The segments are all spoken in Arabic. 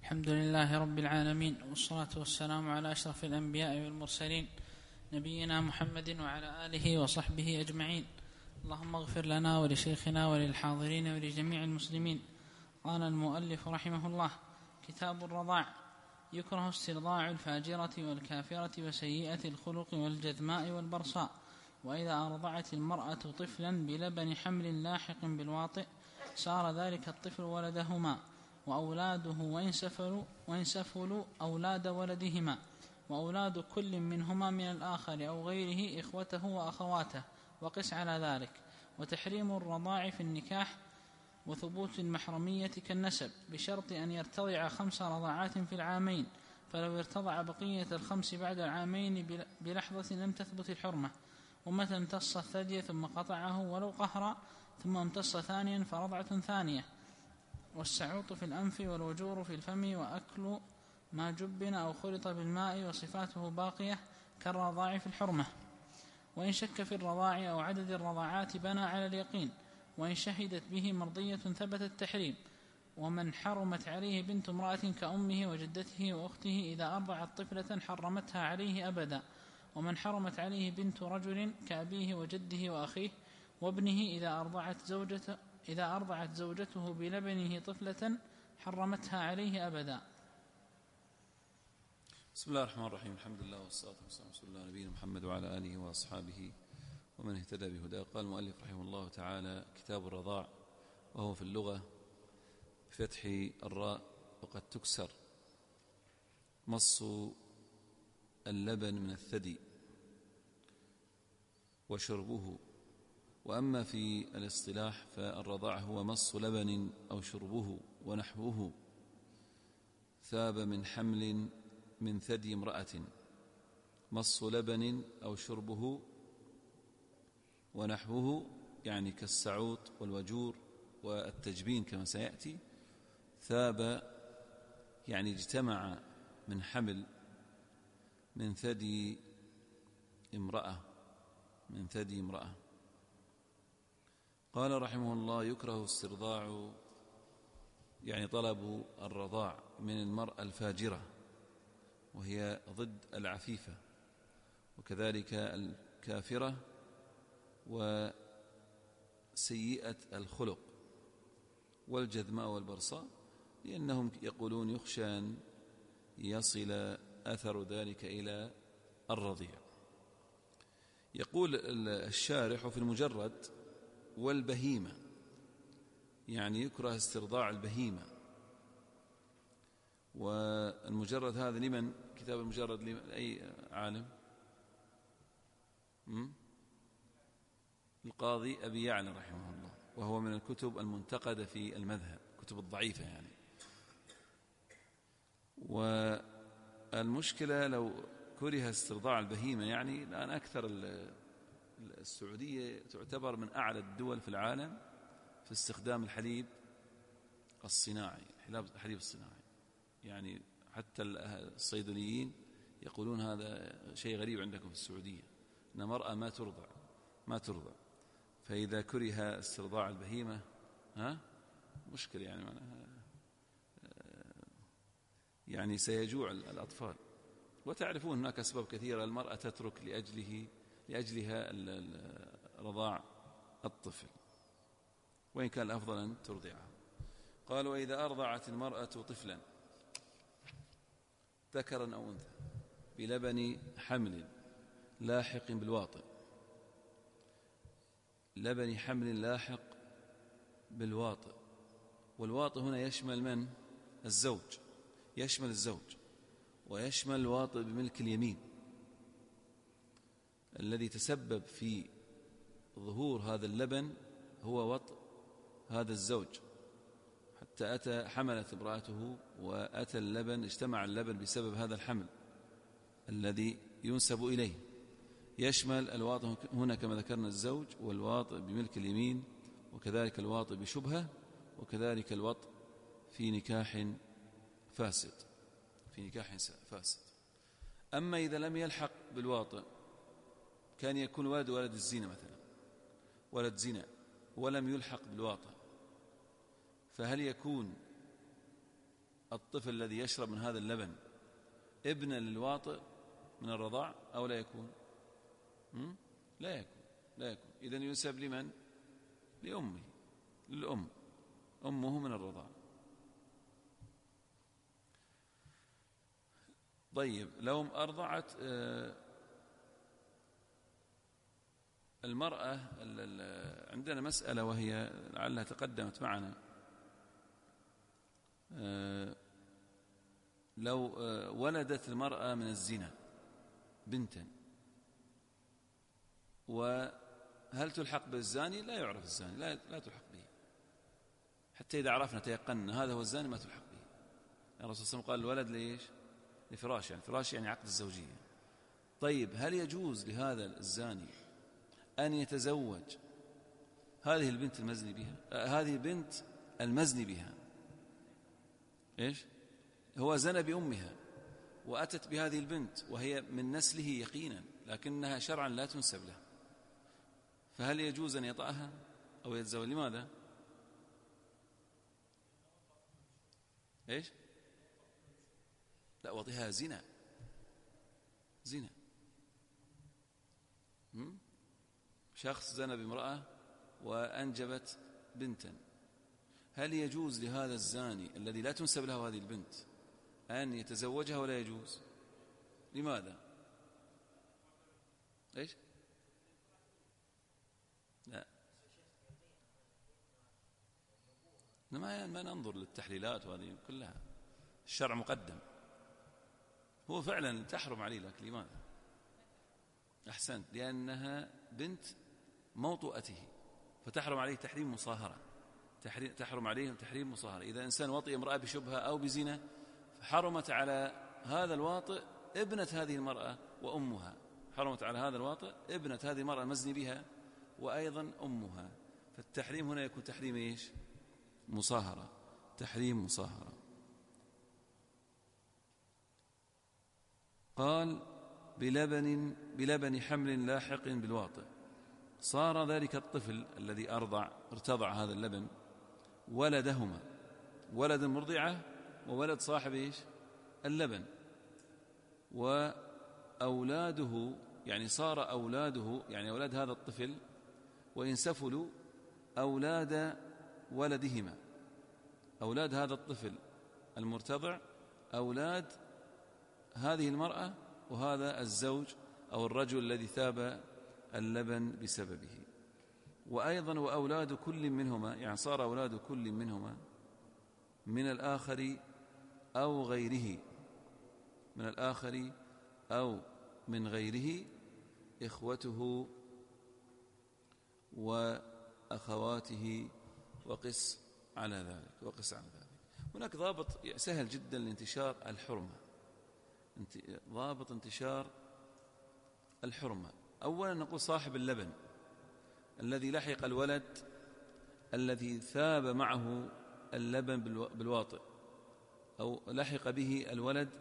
الحمد لله رب العالمين، والصلاة والسلام على أشرف الأنبياء والمرسلين نبينا محمد وعلى آله وصحبه أجمعين. اللهم اغفر لنا ولشيخنا وللحاضرين ولجميع المسلمين. قال المؤلف رحمه الله: كتاب الرضاع. يكره استرضاع الفاجرة والكافرة وسيئة الخلق والجذماء والبرصاء. وإذا أرضعت المرأة طفلا بلبن حمل لاحق بالواطئ صار ذلك الطفل ولدهما، وأولاده وإن سفلوا أولاد ولدهما، وأولاد كل منهما من الآخر أو غيره إخوته وأخواته، وقس على ذلك. وتحريم الرضاع في النكاح وثبوت المحرمية كالنسب، بشرط أن يرتضع 5 رضعات في العامين، فلو ارتضع بقية 5 بعد العامين بلحظة لم تثبت الحرمة. ومتى امتص الثدي ثم قطعه ولو قهرا ثم امتص ثانيا فرضعة ثانية. والسعوط في الأنف والوجور في الفم وأكل ما جبن أو خلط بالماء وصفاته باقية كالرضاع في الحرمة. وإن شك في الرضاع أو عدد الرضاعات بنى على اليقين، وإن شهدت به مرضية ثبت التحريم. ومن حرمت عليه بنت امرأة كأمه وجدته وأخته إذا أرضعت طفلة حرمتها عليه أبدا. ومن حرمت عليه بنت رجل كأبيه وجده وأخيه وابنه إذا أرضعت زوجته بلبنه طفلة حرمتها عليه أبدا. بسم الله الرحمن الرحيم. الحمد لله والصلاة والسلام على رسول الله نبينا محمد وعلى آله وأصحابه ومن اهتدى بهداه. قال المؤلف رحمه الله تعالى: كتاب الرضاع، وهو في اللغة بفتح الراء وقد تكسر، مص اللبن من الثدي وشربه. وأما في الاصطلاح فالرضاع هو مص لبن أو شربه ونحوه ثاب من حمل من ثدي امرأة. مص لبن أو شربه ونحوه يعني كالسعوط والوجور والتجبين كما سيأتي. ثاب يعني اجتمع من حمل من ثدي امرأة. قال رحمه الله: يكره استرضاع يعني طلب الرضاع من المرأة الفاجرة، وهي ضد العفيفة، وكذلك الكافرة وسيئة الخلق والجذماء والبرصاء، لأنهم يقولون يخشى أن يصل أثر ذلك إلى الرضيع. يقول الشارح في المجرد: والبهيمة، يعني يكره استرضاع البهيمة. والمجرد هذا لمن؟ كتاب المجرد لمن؟ أي عالم؟ القاضي أبي يعلى رحمه الله، وهو من الكتب المنتقدة في المذهب، كتب الضعيفة يعني. والمشكلة لو كره استرضاع البهيمة، يعني الآن أكثر السعودية تعتبر من أعلى الدول في العالم في استخدام الحليب الصناعي، الحليب الصناعي. يعني حتى الصيدليين يقولون هذا شيء غريب عندكم في السعودية، أن مرأة ما ترضع. فإذا كره استرضاع البهيمة مشكلة، يعني سيجوع الأطفال. وتعرفون هناك أسباب كثيرة المرأة تترك لأجلها رضاع الطفل، وإن كان الأفضل أن ترضعه. قال: وإذا أرضعت المرأة طفلا ذكرا أو أنثى بلبن حمل لاحق بالواطئ. لبن حمل لاحق بالواطئ، والواطئ هنا يشمل من؟ الزوج، يشمل الزوج، ويشمل الواطئ بملك اليمين الذي تسبب في ظهور هذا اللبن هو وطء هذا الزوج، حتى حملت امرأته وأتى اللبن، اجتمع اللبن بسبب هذا الحمل الذي ينسب إليه. يشمل الواطئ هنا كما ذكرنا الزوج، والواطئ بملك اليمين، وكذلك الواطئ بشبهة، وكذلك الوطء في نكاح فاسد. أما إذا لم يلحق بالواطئ، كان يكون ولد الزنا مثلا، ولد زنا ولم يلحق بالواطئ، فهل يكون الطفل الذي يشرب من هذا اللبن ابنا للواطئ من الرضاع أو لا يكون؟ لا يكون. إذن ينسب لمن؟ لأمه، للأم، أمه من الرضاع. طيب لو أرضعت المرأة، عندنا مسألة وهي لعلها تقدمت معنا، لو ولدت المرأة من الزنا بنتا، وهل تلحق بالزاني؟ لا يعرف الزاني، لا تلحق به، حتى إذا عرفنا تيقنا هذا هو الزاني ما تلحق به. الرسول صلى الله عليه وسلم قال الولد ليش؟ لفراش، يعني فراش يعني عقد الزوجية. طيب هل يجوز لهذا الزاني أن يتزوج هذه البنت المزني بها، هذه البنت المزني بها؟ إيش؟ هو زنى بأمها وأتت بهذه البنت وهي من نسله يقينا، لكنها شرعا لا تنسب له، فهل يجوز أن يطأها أو يتزوج؟ لماذا؟ إيش؟ لا، وطئها زنا، شخص زنى بامرأة وأنجبت بنتا، هل يجوز لهذا الزاني الذي لا تنسب له هذه البنت أن يتزوجها ولا يجوز؟ لماذا؟ إيش؟ لا، ما ننظر للتحليلات وهذه كلها، الشرع مقدم. هو فعلا تحرم عليه، لكن لماذا؟ أحسنت، لأنها بنت موطؤته، فتحرم عليه تحريم مصاهرة، تحرم عليه تحريم مصاهرة. إذا إنسان وطئ امرأة بشبهة أو بزنا، فحرمت على هذا الواطئ ابنة هذه المرأة وأمها، حرمت على هذا الواطئ ابنة هذه المرأة المزني بها وأيضا أمها، فالتحريم هنا يكون تحريم إيش؟ مصاهرة، تحريم مصاهرة. قال بلبن حمل لاحق بالواطئ، صار ذلك الطفل الذي ارتضع هذا اللبن ولدهما، ولد المرضعة وولد صاحب إيش؟ اللبن، وأولاده، يعني صار أولاده، يعني أولاد هذا الطفل وإن سفلوا أولاد ولدهما، أولاد هذا الطفل المرتضع أولاد هذه المرأة وهذا الزوج أو الرجل الذي ثاب اللبن بسببه. وأيضا وأولاد كل منهما، يعني صار أولاد كل منهما من الآخر أو غيره، من الآخر أو من غيره، إخوته وأخواته، وقس على ذلك. هناك ضابط سهل جدا لانتشار الحرمة، ضابط انتشار الحرمة. أولا نقول صاحب اللبن الذي لحق الولد الذي ثاب معه اللبن بالواطئ أو لحق به الولد،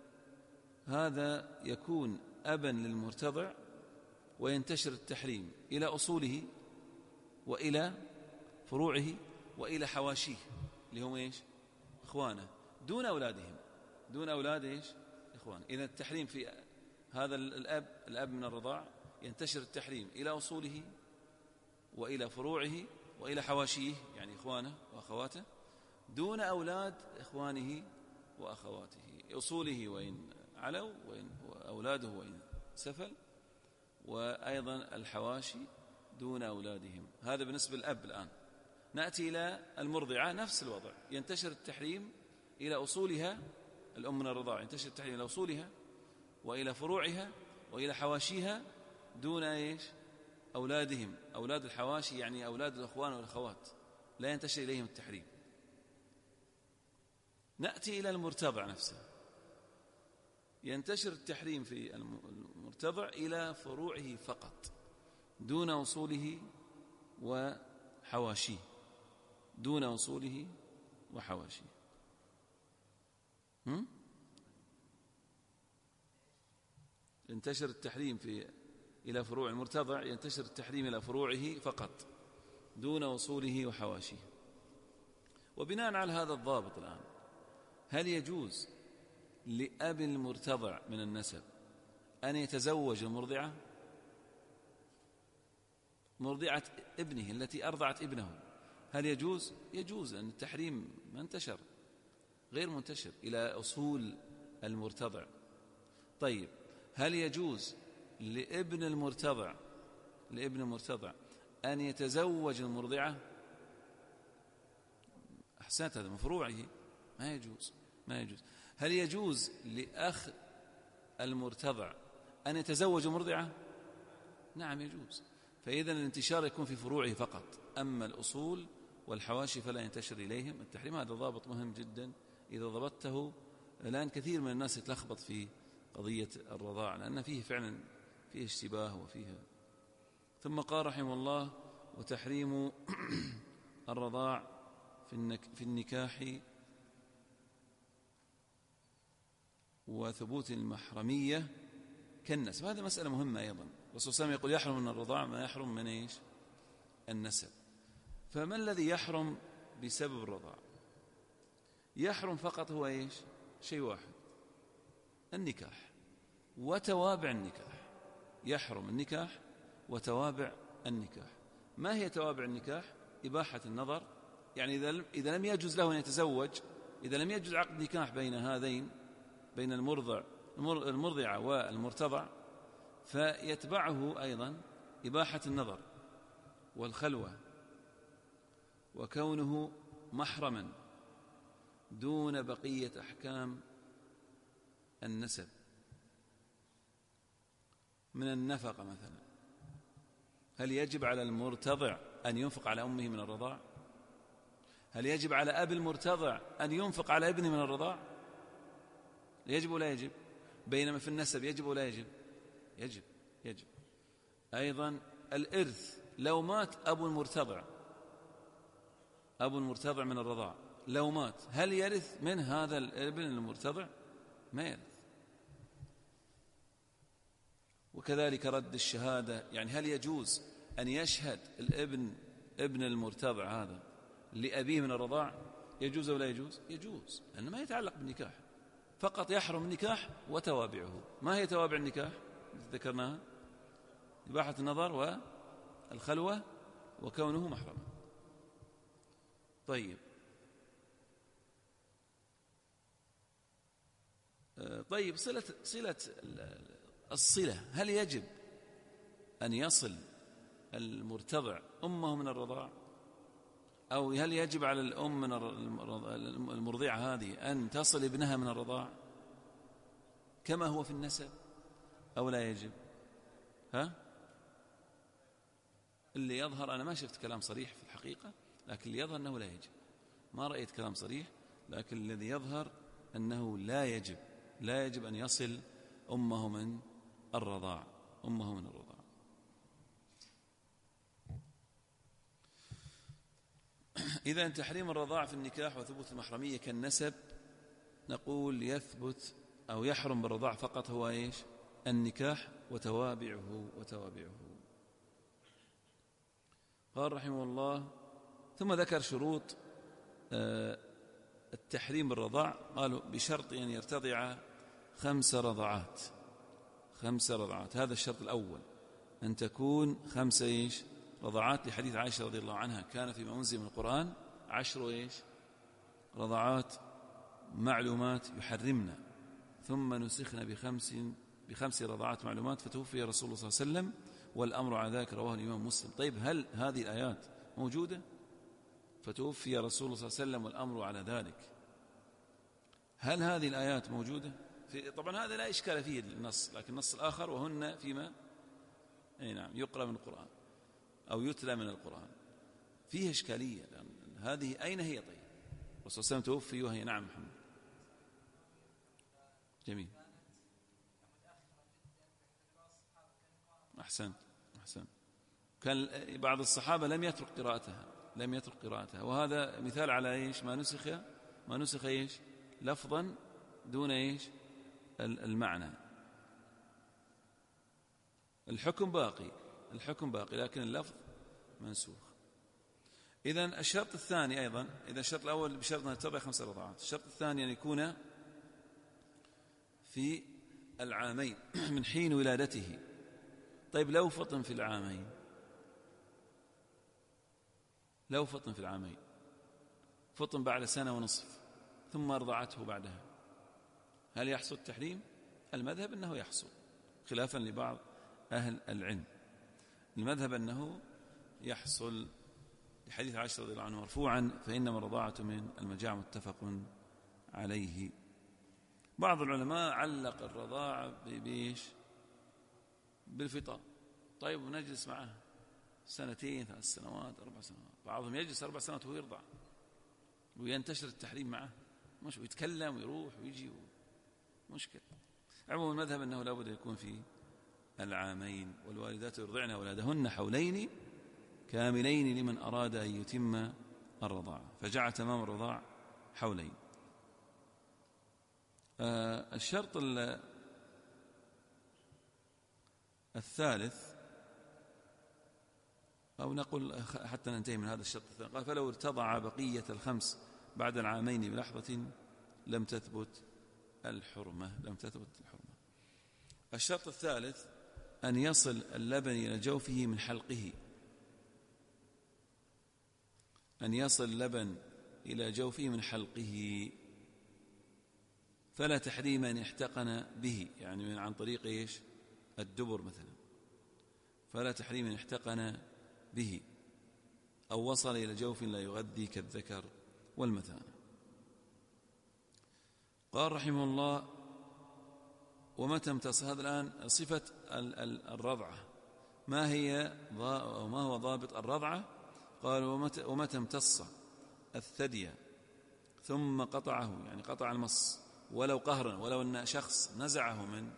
هذا يكون أبا للمرتضع، وينتشر التحريم إلى أصوله وإلى فروعه وإلى حواشيه اللي هم إيش؟ إخوانه، دون أولادهم، دون أولاد إيش؟ إخوانه. إذا التحريم في هذا الأب من الرضاع، ينتشر التحريم إلى أصوله وإلى فروعه وإلى حواشيه، يعني إخوانه وأخواته، دون أولاد إخوانه وأخواته، أصوله وإن علوا وأولاده وإن سفل، وأيضا الحواشي دون أولادهم. هذا بالنسبة للأب. الآن نأتي إلى المرضعة، نفس الوضع، ينتشر التحريم إلى أصولها، الأم من الرضاع ينتشر التحريم إلى أصولها وإلى فروعها وإلى حواشيها، دون إيش؟ أولادهم، أولاد الحواشي يعني أولاد الأخوان والأخوات، لا ينتشر إليهم التحريم. نأتي إلى المرتضع نفسه، ينتشر التحريم في المرتضع إلى فروعه فقط، دون أصوله وحواشيه، دون أصوله وحواشيه. ينتشر التحريم إلى فروع المرتضع، ينتشر التحريم إلى فروعه فقط دون أصوله وحواشيه. وبناء على هذا الضابط الآن هل يجوز لأب المرتضع من النسب أن يتزوج المرضعة؟ مرضعة ابنه التي أرضعت ابنه، هل يجوز؟ يجوز، لأن التحريم ما انتشر، غير منتشر إلى أصول المرتضع. طيب هل يجوز لابن المرتضع أن يتزوج المرضعة؟ أحسنت، هذا من فروعه، ما يجوز. هل يجوز لأخ المرتضع أن يتزوج مرضعة؟ نعم يجوز. فإذا الانتشار يكون في فروعه فقط، أما الأصول والحواشي فلا ينتشر إليهم التحريم. هذا ضابط مهم جدا إذا ضبطته، لأن كثير من الناس يتلخبط في قضية الرضاع، لأن فيه فعلا فيه اشتباه وفيه. ثم قال رحمه الله: وتحريم الرضاع في النكاح وثبوت المحرمية كالنسب. هذه مسألة مهمة أيضا. الرسول صلى الله عليه وسلم يقول يحرم من الرضاع ما يحرم من إيش؟ النسب. فما الذي يحرم بسبب الرضاع؟ يحرم فقط هو إيش؟ شيء واحد: النكاح وتوابع النكاح. يحرم النكاح وتوابع النكاح. ما هي توابع النكاح؟ إباحة النظر، يعني إذا لم يجوز له أن يتزوج، إذا لم يجوز عقد نكاح بين هذين، بين المرضعة والمرتضع، فيتبعه أيضا إباحة النظر والخلوة وكونه محرما دون بقية أحكام النسب من النفقة مثلا. هل يجب على المرتضع أن ينفق على أمه من الرضاع؟ هل يجب على أب المرتضع أن ينفق على ابنه من الرضاع؟ يجب ولا يجب؟ بينما في النسب يجب ولا يجب؟ يجب. أيضا الإرث، لو مات أبو المرتضع من الرضاع، لو مات، هل يرث من هذا الابن المرتضع؟ ما يرث. وكذلك رد الشهادة، يعني هل يجوز أن يشهد ابن المرتضع هذا لأبيه من الرضاع؟ يجوز ولا يجوز؟ يجوز، لأنه ما يتعلق بالنكاح، فقط يحرم النكاح وتوابعه. ما هي توابع النكاح التي ذكرناها؟ إباحة النظر والخلوة وكونه محرما. طيب صلة الصلة، هل يجب أن يصل المرتضع أمه من الرضاع، أو هل يجب على الأم من المرضعة هذه أن تصل ابنها من الرضاع كما هو في النسب، أو لا يجب؟ اللي يظهر، أنا ما شفت كلام صريح في الحقيقة، لكن اللي يظهر أنه لا يجب. ما رأيت كلام صريح، لكن الذي يظهر أنه لا يجب أن يصل أمه من الرضاع. إذا تحريم الرضاع في النكاح وثبوت المحرمية كالنسب، نقول يثبت أو يحرم بالرضاع فقط هو إيش؟ النكاح وتوابعه. قال رحمه الله: ثم ذكر شروط التحريم بالرضاع. قالوا بشرط أن يرتضع 5 رضعات. هذا الشرط الأول، أن تكون 5 رضعات، لحديث عائشة رضي الله عنها: كان فيما أنزل من القرآن 10 رضعات معلومات يحرمنا، ثم نسخنا ب5 رضعات معلومات، فتوفي رسول الله صلى الله عليه وسلم والأمر على ذلك. رواه الإمام مسلم. طيب هل هذه الآيات موجودة؟ فتوفي رسول الله صلى الله عليه وسلم والأمر على ذلك. هل هذه الآيات موجودة؟ طبعا هذا لا إشكال فيه النص، لكن النص الآخر: وهن فيما يقرأ من القرآن أو يتلى من القرآن، فيه إشكالية. هذه أين هي؟ طيب الرسول صلى الله عليه وسلم توفي وهي نعم محمد. جميل، أحسنت. كان بعض الصحابة لم يترك قراءتها، وهذا مثال على إيش؟ ما نسخ إيش؟ لفظا دون إيش؟ المعنى. الحكم باقي، لكن اللفظ منسوخ. إذن الشرط الثاني أيضا، إذا الشرط الأول بشرط أن ترضع 5 رضعات، الشرط الثاني أن يكون في العامين من حين ولادته. طيب لو فطن في العامين، لو فطن في العامين، فطن بعد 1.5 سنة ثم أرضعته بعدها، هل يحصل التحريم؟ المذهب أنه يحصل، خلافا لبعض أهل العلم. المذهب أنه يحصل لحديث عائشة رضي الله عنها مرفوعا: فإنما الرضاعة من المجاعة، متفق عليه. بعض العلماء علق الرضاعة بإيش؟ بالفطام. طيب ونجلس معه 2 3 سنوات 4 سنوات، بعضهم يجلس 4 سنوات وهو يرضع وينتشر التحريم معه، مش ويتكلم ويروح ويجي مشكلة. عموما المذهب أنه لا بد يكون في العامين، والوالدات يرضعن أولادهن حولين كاملين لمن أراد أن يتم الرضاعة، فجعل تمام الرضاع حولين. الشرط الثالث، أو نقول حتى ننتهي من هذا الشرط الثالث، قال: فلو ارتضع بقية 5 بعد العامين بلحظة لم تثبت الحرمة، لم تثبت الحرمة. الشرط الثالث أن يصل اللبن إلى جوفه من حلقه، أن يصل اللبن إلى جوفه من حلقه، فلا تحريم أن احتقن به، يعني عن طريق إيش؟ الدبر مثلا، فلا تحريم أن احتقن به أو وصل إلى جوف لا يغذي كالذكر والمثانة. قال رحمه الله: ومتى امتص، هذا الآن صفة الرضعة، ما هو ضابط الرضعة؟ قال: ومتى امتص الثدي ثم قطعه، يعني قطع المص ولو قهرا، ولو أن شخص نزعه من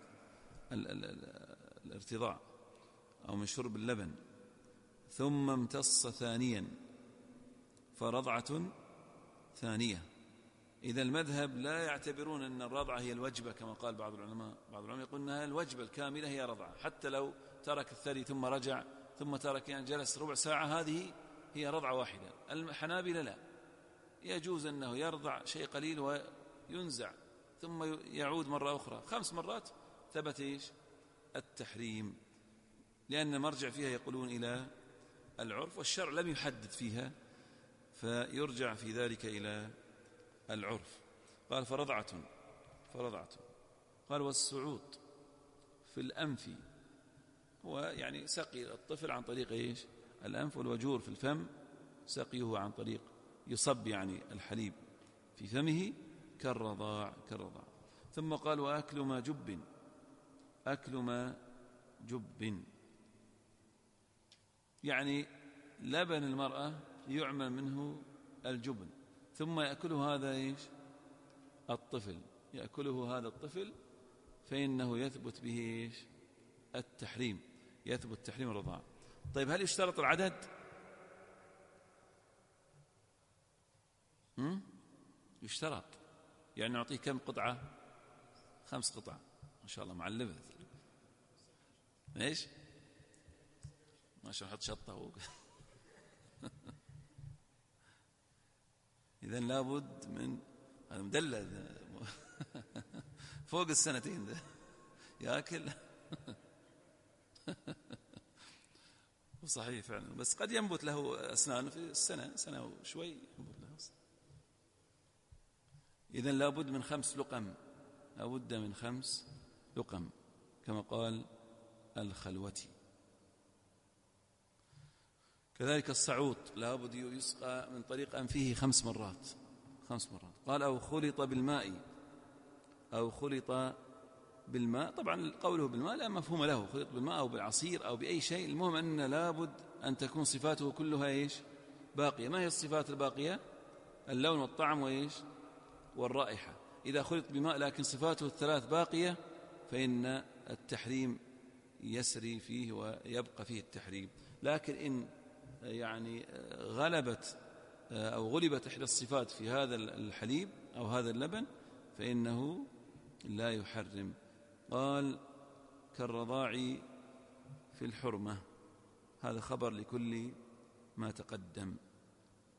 الارتضاع أو من شرب اللبن، ثم امتص ثانيا فرضعة ثانية. إذا المذهب لا يعتبرون أن الرضعة هي الوجبة كما قال بعض العلماء، بعض العلماء يقول أنها الوجبة الكاملة هي رضعة، حتى لو ترك الثدي ثم رجع ثم ترك، يعني جلس ربع ساعة، هذه هي رضعة واحدة. الحنابلة لا، يجوز أنه يرضع شيء قليل وينزع ثم يعود مرة أخرى، 5 مرات، ثبت إيش؟ التحريم، لأن المرجع فيها يقولون إلى العرف، والشرع لم يحدد فيها، فيرجع في ذلك إلى العرف. قال: فرضعة. قال: والسعوط في الأنف هو يعني سقي الطفل عن طريق إيش؟ الأنف، والوجور في الفم سقيه عن طريق يصب يعني الحليب في فمه كالرضاع. ثم قال: وأكل ما جب، أكل ما جب، يعني لبن المرأة يعمل منه الجبن، ثم يأكله هذا إيش؟ الطفل، يأكله هذا الطفل، فإنه يثبت به إيش؟ التحريم، يثبت تحريم الرضاعة. طيب هل يشترط العدد؟ يشترط، يعني نعطيه كم قطعة؟ 5 قطع، ما شاء الله معلبة. ايش؟ ما شاء الله حط شطة إذن لابد من هذا مدلل فوق 2 سنين ده يأكل وصحيح فعلا، بس قد ينبت له أسنان في سنة وشوي ينبت له. إذن لابد من 5 لقم، لابد من 5 لقم كما قال الخلوتي. كذلك الصعود لابد يسقى من طريق أنفه 5 مرات. قال: أو خلط بالماء، طبعا قوله بالماء لا مفهوم له، خلط بالماء أو بالعصير أو بأي شيء، المهم أن لابد أن تكون صفاته كلها إيش؟ باقية. ما هي الصفات الباقية؟ اللون والطعم وإيش؟ والرائحة. إذا خلط بماء لكن صفاته الثلاث باقية، فإن التحريم يسري فيه ويبقى فيه التحريم. لكن إن يعني غلبت أو غلبت إحدى الصفات في هذا الحليب أو هذا اللبن فإنه لا يحرم. قال: كالرضاع في الحرمة، هذا خبر لكل ما تقدم.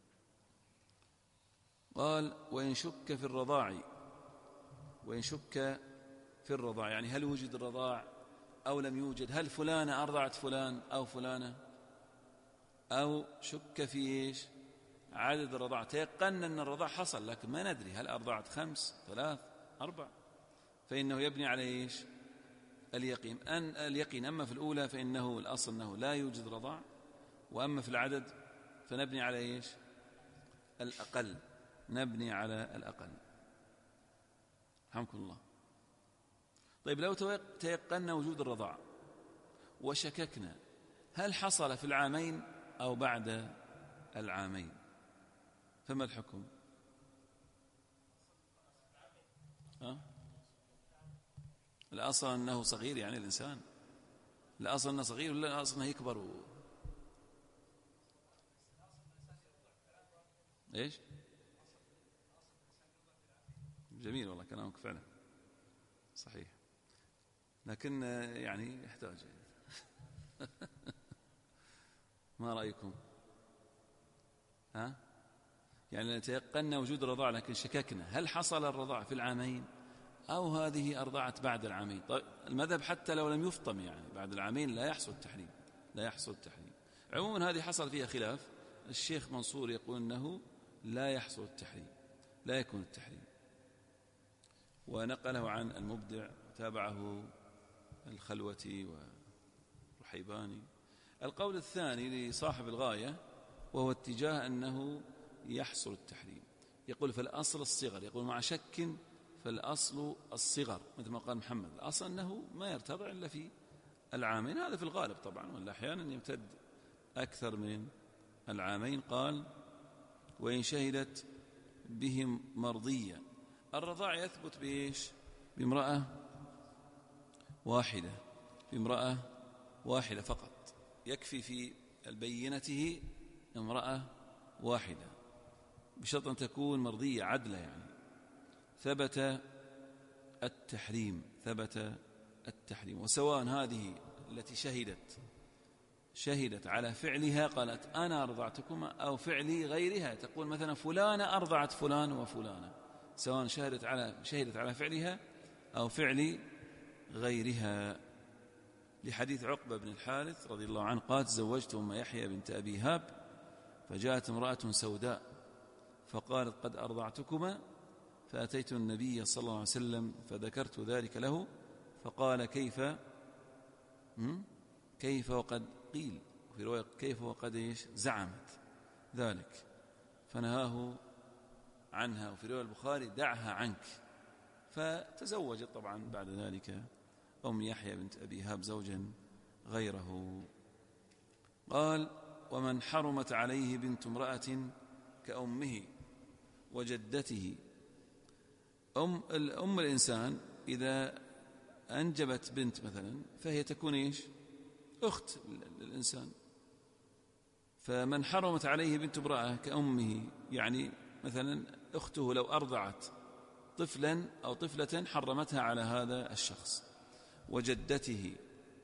قال وإن شك في الرضاع، وإن شك في الرضاع يعني هل وجد الرضاع أو لم يوجد، هل فلانة أرضعت فلان أو فلانة، أو شك في إيش عدد الرضاع، تيقن أن الرضاع حصل لكن ما ندري هل أرضعت 5 3 4، فإنه يبني على إيش اليقين. أما في الأولى فإنه الأصل أنه لا يوجد رضاع، وأما في العدد فنبني على إيش الأقل، نبني على الأقل. رحمكم الله. طيب لو تيقنا وجود الرضاع وشككنا هل حصل في العامين أو بعد العامين، فما الحكم؟ الأصل أنه صغير، يعني الإنسان الأصل أنه صغير ولا الأصل أنه يكبر إيش؟ جميل والله كلامك فعلا صحيح، لكن يعني يحتاج ما رأيكم؟ يعني تيقنا وجود الرضاع لكن شككنا هل حصل الرضاع في العامين أو هذه أرضعت بعد العامين. طيب المذهب حتى لو لم يفطم يعني بعد العامين لا يحصل التحريم، لا يحصل التحريم. عموما هذه حصل فيها خلاف، الشيخ منصور يقول أنه لا يحصل التحريم، لا يكون التحريم، ونقله عن المبدع تابعه الخلوتي والرحيباني. القول الثاني لصاحب الغاية وهو اتجاه أنه يحصل التحريم، يقول فالأصل الصغر، يقول مع شك فالأصل الصغر، مثل ما قال محمد الأصل أنه ما يرتضع إلا في العامين، هذا في الغالب طبعا، ولا أحيانا يمتد أكثر من العامين. قال وإن شهدت بهم مرضية، الرضاع يثبت بإيش؟ بامرأة واحدة، بامرأة واحدة فقط، يكفي في البينته امرأة واحدة بشرط أن تكون مرضية عدلة، يعني ثبت التحريم، ثبت التحريم. وسواء هذه التي شهدت على فعلها قالت أنا أرضعتكما، أو فعل غيرها تقول مثلا فلانة أرضعت فلان وفلانة، سواء شهدت على فعلها أو فعل غيرها. لحديث عقبة بن الحارث رضي الله عنه قال تزوجت أم يحيى بنت أبي هاب فجاءت امرأة سوداء فقالت قد أرضعتكما، فأتيت النبي صلى الله عليه وسلم فذكرت ذلك له فقال كيف وقد قيل، في رواية كيف وقد زعمت ذلك، فنهاه عنها، وفي رواية البخاري دعها عنك، فتزوجت طبعا بعد ذلك أم يحيى بنت أبي هاب زوجا غيره. قال ومن حرمت عليه بنت امرأة كأمه وجدته، أم الإنسان إذا أنجبت بنت مثلا فهي تكون أخت للإنسان، فمن حرمت عليه بنت امرأة كأمه يعني مثلا أخته لو أرضعت طفلا أو طفلة حرمتها على هذا الشخص، وجدته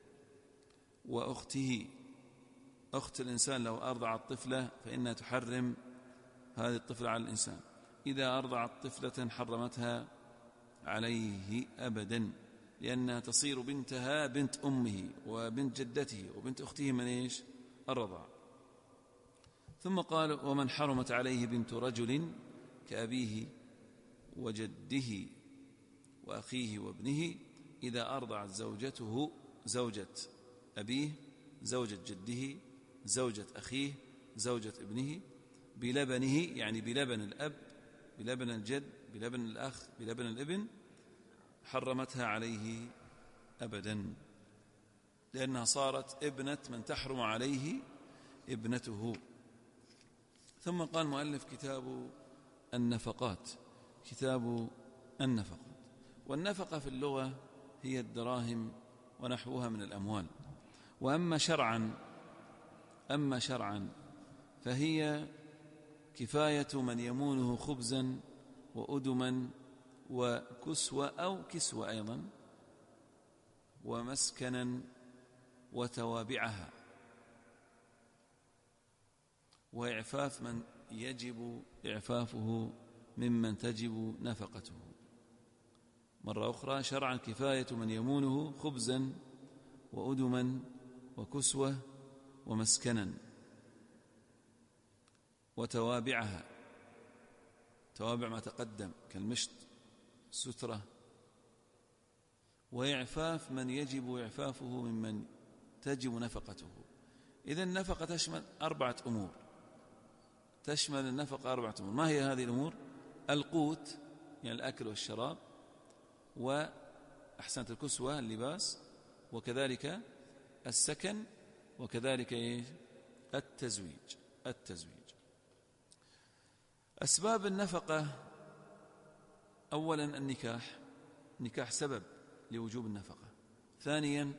وأخته، أخت الإنسان لو أرضعت طفلة فإنها تحرم هذه الطفلة على الإنسان، إذا أرضعت طفلة حرمتها عليه أبدا، لأنها تصير بنتها بنت أمه وبنت جدته وبنت أخته من الرضاع. ثم قال ومن حرمت عليه بنت رجل كأبيه وجده وأخيه وابنه، إذا أرضعت زوجته زوجة أبيه زوجة جده زوجة أخيه زوجة ابنه بلبنه، يعني بلبن الأب بلبن الجد بلبن الأخ بلبن الابن، حرمتها عليه أبدا، لأنها صارت ابنة من تحرم عليه ابنته. ثم قال المؤلف كتاب النفقات، كتاب النفقات. والنفقة في اللغة هي الدراهم ونحوها من الأموال، وأما شرعا فهي كفاية من يمونه خبزا وأدما وكسوة أو كسوة أيضا ومسكنا وتوابعها، وإعفاف من يجب إعفافه ممن تجب نفقته. مرة أخرى: شرعا كفاية من يمونه خبزا وأدما وكسوة ومسكنا وتوابعها، توابع ما تقدم كالمشط، سترة، وإعفاف من يجب إعفافه ممن تجب نفقته. إذن النفقة تشمل 4 أمور، تشمل النفقة 4 أمور. ما هي هذه الأمور؟ القوت يعني الأكل والشراب، وأحسنت الكسوة اللباس، وكذلك السكن، وكذلك التزويج. أسباب النفقة: أولا النكاح سبب لوجوب النفقة. ثانيا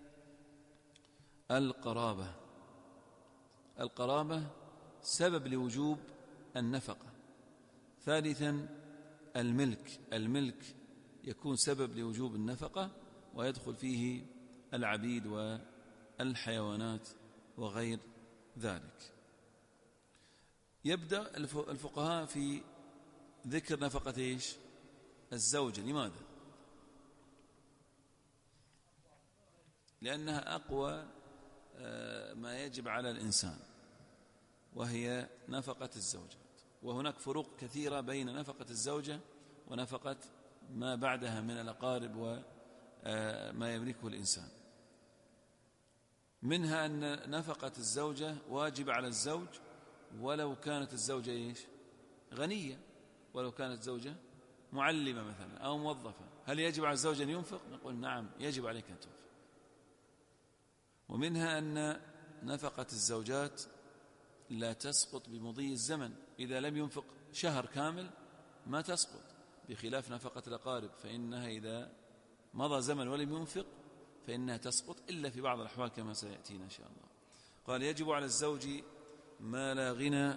القرابة سبب لوجوب النفقة. ثالثا الملك يكون سبب لوجوب النفقة، ويدخل فيه العبيد والحيوانات وغير ذلك. يبدأ الفقهاء في ذكر نفقة الزوجة. لماذا؟ لأنها أقوى ما يجب على الإنسان، وهي نفقة الزوجات. وهناك فروق كثيرة بين نفقة الزوجة ونفقة ما بعدها من الأقارب وما يملكه الإنسان. منها أن نفقة الزوجة واجب على الزوج ولو كانت الزوجة غنية، ولو كانت زوجة معلمة مثلا أو موظفة. هل يجب على الزوج أن ينفق؟ نقول نعم، يجب عليك أن تنفق. ومنها أن نفقة الزوجات لا تسقط بمضي الزمن، إذا لم ينفق شهر كامل ما تسقط، بخلاف نفقة الأقارب فإنها إذا مضى زمن ولم ينفق فإنها تسقط، إلا في بعض الأحوال كما سيأتينا إن شاء الله. قال: يجب على الزوج ما لا غنى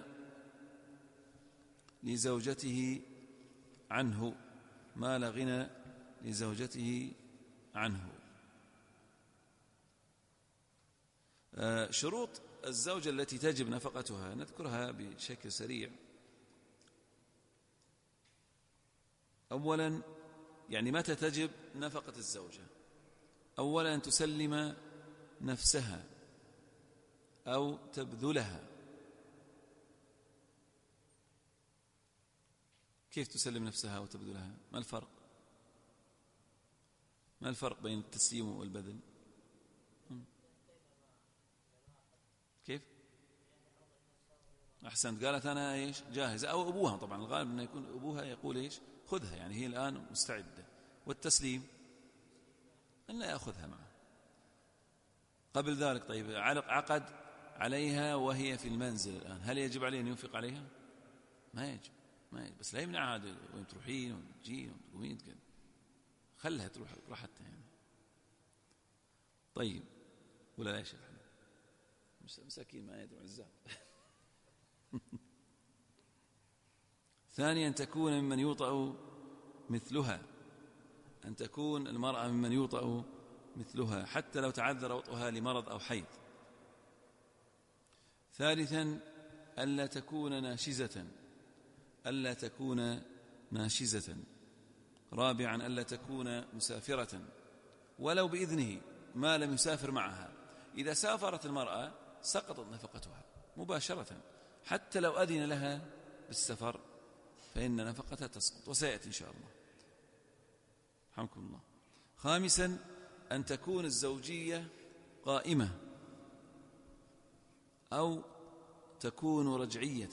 لزوجته عنه، ما لا غنى لزوجته عنه. شروط الزوجة التي تجب نفقتها نذكرها بشكل سريع. أولا، يعني متى تجب نفقة الزوجة؟ أولا أن تسلم نفسها أو تبذلها. كيف تسلم نفسها أو تبذلها؟ ما الفرق بين التسليم والبذل؟ كيف؟ أحسنت، قالت أنا جاهزة، أو أبوها. طبعا الغالب أن يكون أبوها يقول خذها، يعني هي الآن مستعدة. والتسليم أن لا يأخذها معه قبل ذلك. طيب، عقد عليها وهي في المنزل الآن، هل يجب عليه أن ينفق عليها؟ ما يجب، بس لا يمنعها وين تروحين وتجين وتقومين كذا، خلها تروح راحتها يعني. طيب، ولا لا يا شيخ؟ مساكين ما يدعو الزهر. ثانيا، أن تكون ممن يوطأ مثلها، أن تكون المرأة ممن يوطأ مثلها حتى لو تعذر وطئها لمرض أو حيض. ثالثا، ألا تكون ناشزة. رابعا، ألا تكون مسافرة ولو بإذنه ما لم يسافر معها. إذا سافرت المرأة سقطت نفقتها مباشرة، حتى لو أذن لها بالسفر فإن نفقتها تسقط، وسيأتي إن شاء الله. رحمكم الله. خامسا، أن تكون الزوجية قائمة أو تكون رجعية.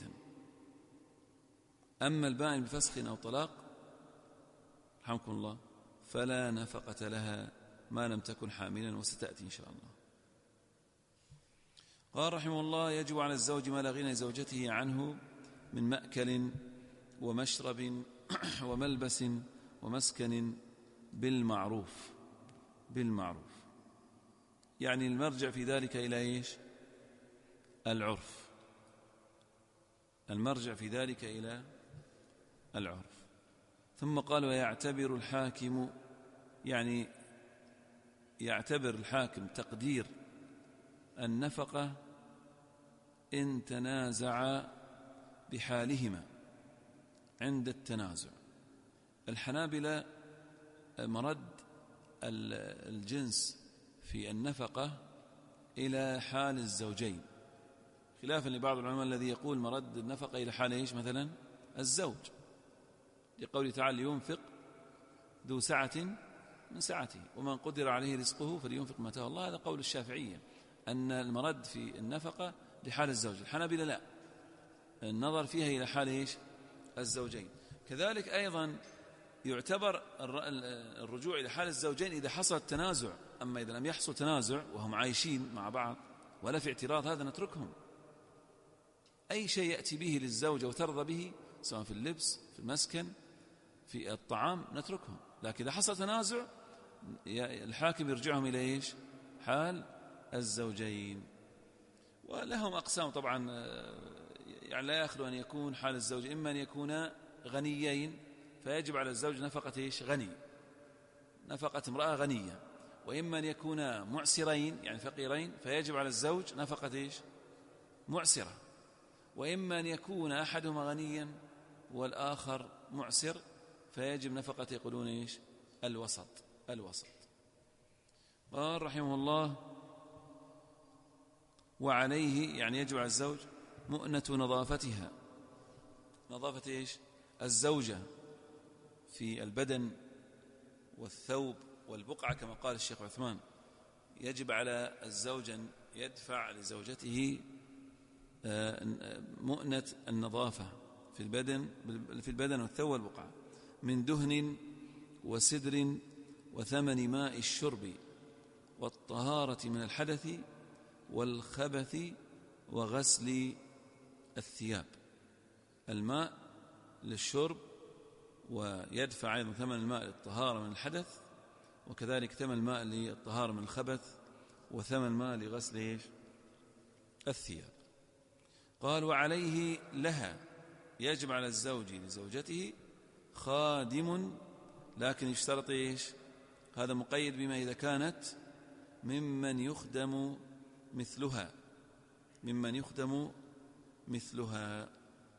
أما البائن بفسخ أو طلاق رحمكم الله فلا نفقة لها ما لم تكن حاملا، وستأتي إن شاء الله. قال رحمه الله: يجب على الزوج ما لا غنى زوجته عنه من مأكل ومشرب وملبس ومسكن بالمعروف. يعني المرجع في ذلك إلى العرف. المرجع في ذلك إلى العرف. ثم قال: ويعتبر الحاكم، يعني يعتبر الحاكم تقدير النفقة إن تنازع بحالهما. عند التنازع. الحنابلة مرد الجنس في النفقة إلى حال الزوجين، خلافا لبعض العلماء الذي يقول مرد النفقة إلى حال إيش؟ مثلا الزوج، لقوله تعالى ينفق ذو سعة من سعته ومن قدر عليه رزقه فلينفق ما آتاه الله. هذا قول الشافعية أن المرد في النفقة لحال الزوج. الحنابلة لا، النظر فيها إلى حال إيش؟ الزوجين. كذلك أيضا يعتبر الرجوع إلى حال الزوجين إذا حصل التنازع، أما إذا لم يحصل تنازع وهم عايشين مع بعض ولا في اعتراض هذا نتركهم. أي شيء يأتي به للزوجة وترضى به سواء في اللبس في المسكن في الطعام نتركهم. لكن إذا حصل تنازع الحاكم يرجعهم إلى إيش؟ حال الزوجين. ولهم أقسام طبعا، يعني لا يخلو أن يكون حال الزوج إما أن يكون غنيين فيجب على الزوج نفقة إيش؟ غني، نفقة امرأة غنية، وإما أن يكون معسرين يعني فقيرين فيجب على الزوج نفقة إيش؟ معسرة، وإما أن يكون أحدهما غنيا والآخر معسر فيجب نفقة يقولون إيش؟ الوسط. قال رحمه الله وعليه يعني يجب على الزوج مؤنة نظافتها، نظافة إيش؟ الزوجة في البدن والثوب والبقعة كما قال الشيخ عثمان. يجب على الزوج أن يدفع لزوجته مؤنة النظافة في البدن والثوب والبقعة من دهن وسدر وثمن ماء الشرب والطهارة من الحدث والخبث وغسل الثياب. الماء للشرب، ويدفع أيضا ثمن الماء للطهارة من الحدث، وكذلك ثمن الماء للطهارة من الخبث، وثمن الماء لغسل إيش؟ الثياب. قال وعليه لها يجب على الزوج لزوجته خادم، لكن يشترط إيش؟ هذا مقيد بما إذا كانت ممن يخدم مثلها، ممن يخدم مثلها.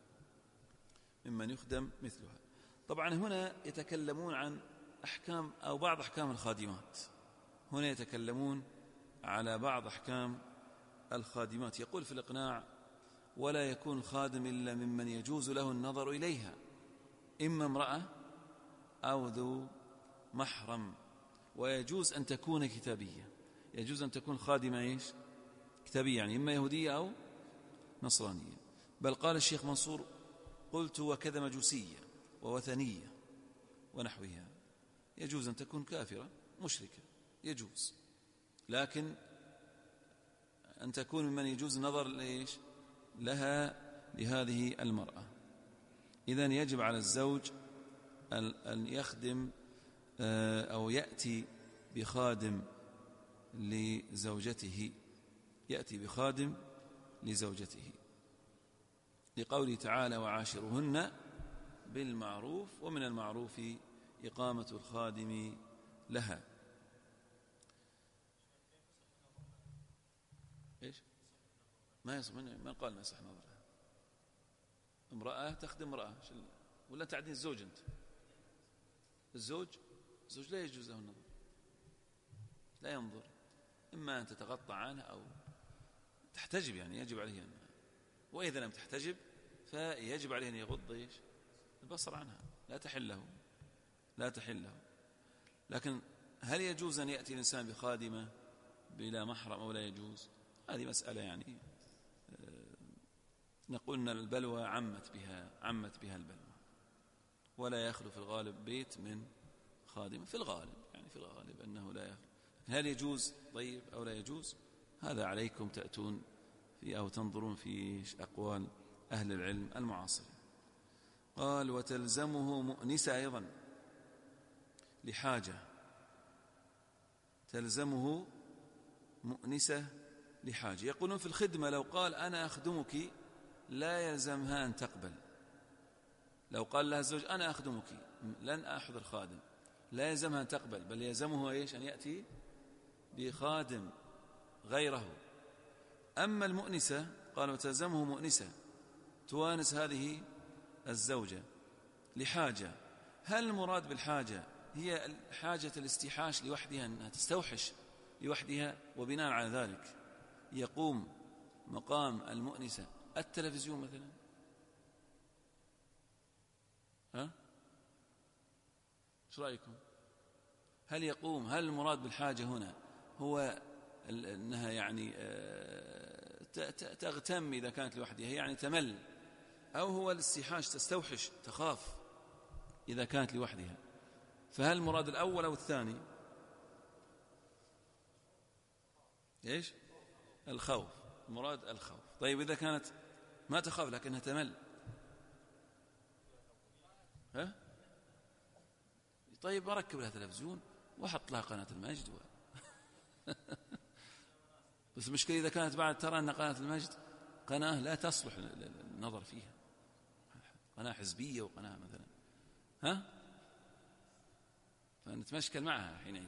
طبعا هنا يتكلمون عن أحكام أو بعض أحكام الخادمات، هنا يتكلمون على بعض أحكام الخادمات. يقول في الإقناع ولا يكون الخادم إلا ممن يجوز له النظر إليها، إما امرأة أو ذو محرم، ويجوز أن تكون كتابية، يجوز أن تكون خادمة إيش؟ كتابية، يعني إما يهودية أو نصرانية. بل قال الشيخ منصور قلت وكذا مجوسية ووثنية ونحوها، يجوز أن تكون كافرة مشركة يجوز، لكن أن تكون ممن يجوز النظر لإيش؟ لها لهذه المرأة. إذن يجب على الزوج أن يخدم أو يأتي بخادم لزوجته، يأتي بخادم لزوجته لقوله تعالى وعاشرهن بالمعروف، ومن المعروف إقامة الخادم لها. إيش؟ ما يصح، من قال ما يصح نظرها؟ امرأة تخدم امرأة، ولا تعدين الزوج؟ أنت الزوج لا يجوز له النظر، لا ينظر، إما أن تتغطى عنها أو تحتجب، يعني يجب عليه أن، وإذا لم تحتجب فيجب عليه أن يغض إيش؟ البصر عنها، لا تحل له. لكن هل يجوز أن يأتي الإنسان بخادمة بلا محرم أو لا يجوز؟ هذه مسألة يعني نقول أن البلوى عمت بها البلوى، ولا يخلو في الغالب بيت من خادم، في الغالب أنه لا يخلو. لكن هل يجوز طيب أو لا يجوز؟ هذا عليكم تأتون في أو تنظرون في أقوال أهل العلم المعاصرين. قال وتلزمه مؤنسة أيضا لحاجة، تلزمه مؤنسة لحاجة. يقولون في الخدمة لو قال أنا أخدمك لا يلزمها أن تقبل، لو قال لها الزوج أنا أخدمك لن أحضر خادم لا يلزمها أن تقبل، بل يلزمه إيش؟ أن يأتي بخادم غيره. أما المؤنسة قال وتلزمه مؤنسة توانس هذه الزوجة لحاجة، هل المراد بالحاجة هي حاجة الاستيحاش لوحدها، أنها تستوحش لوحدها، وبناء على ذلك يقوم مقام المؤنسة التلفزيون مثلا؟ ايش رأيكم؟ هل المراد بالحاجة هنا هو أنها يعني تغتم إذا كانت لوحدها يعني تمل، أو هو الاستيحاش تستوحش تخاف إذا كانت لوحدها؟ فهل المراد الأول أو الثاني؟ إيش؟ الخوف، المراد الخوف. طيب إذا كانت ما تخاف لكنها تمل، طيب بركب لها تلفزيون وحط لها قناة المجد بس المشكلة إذا كانت بعد ترى أن قناة المجد قناة لا تصلح للنظر فيها، قناة حزبية وقناة مثلا فنتمشكل معها حينئذ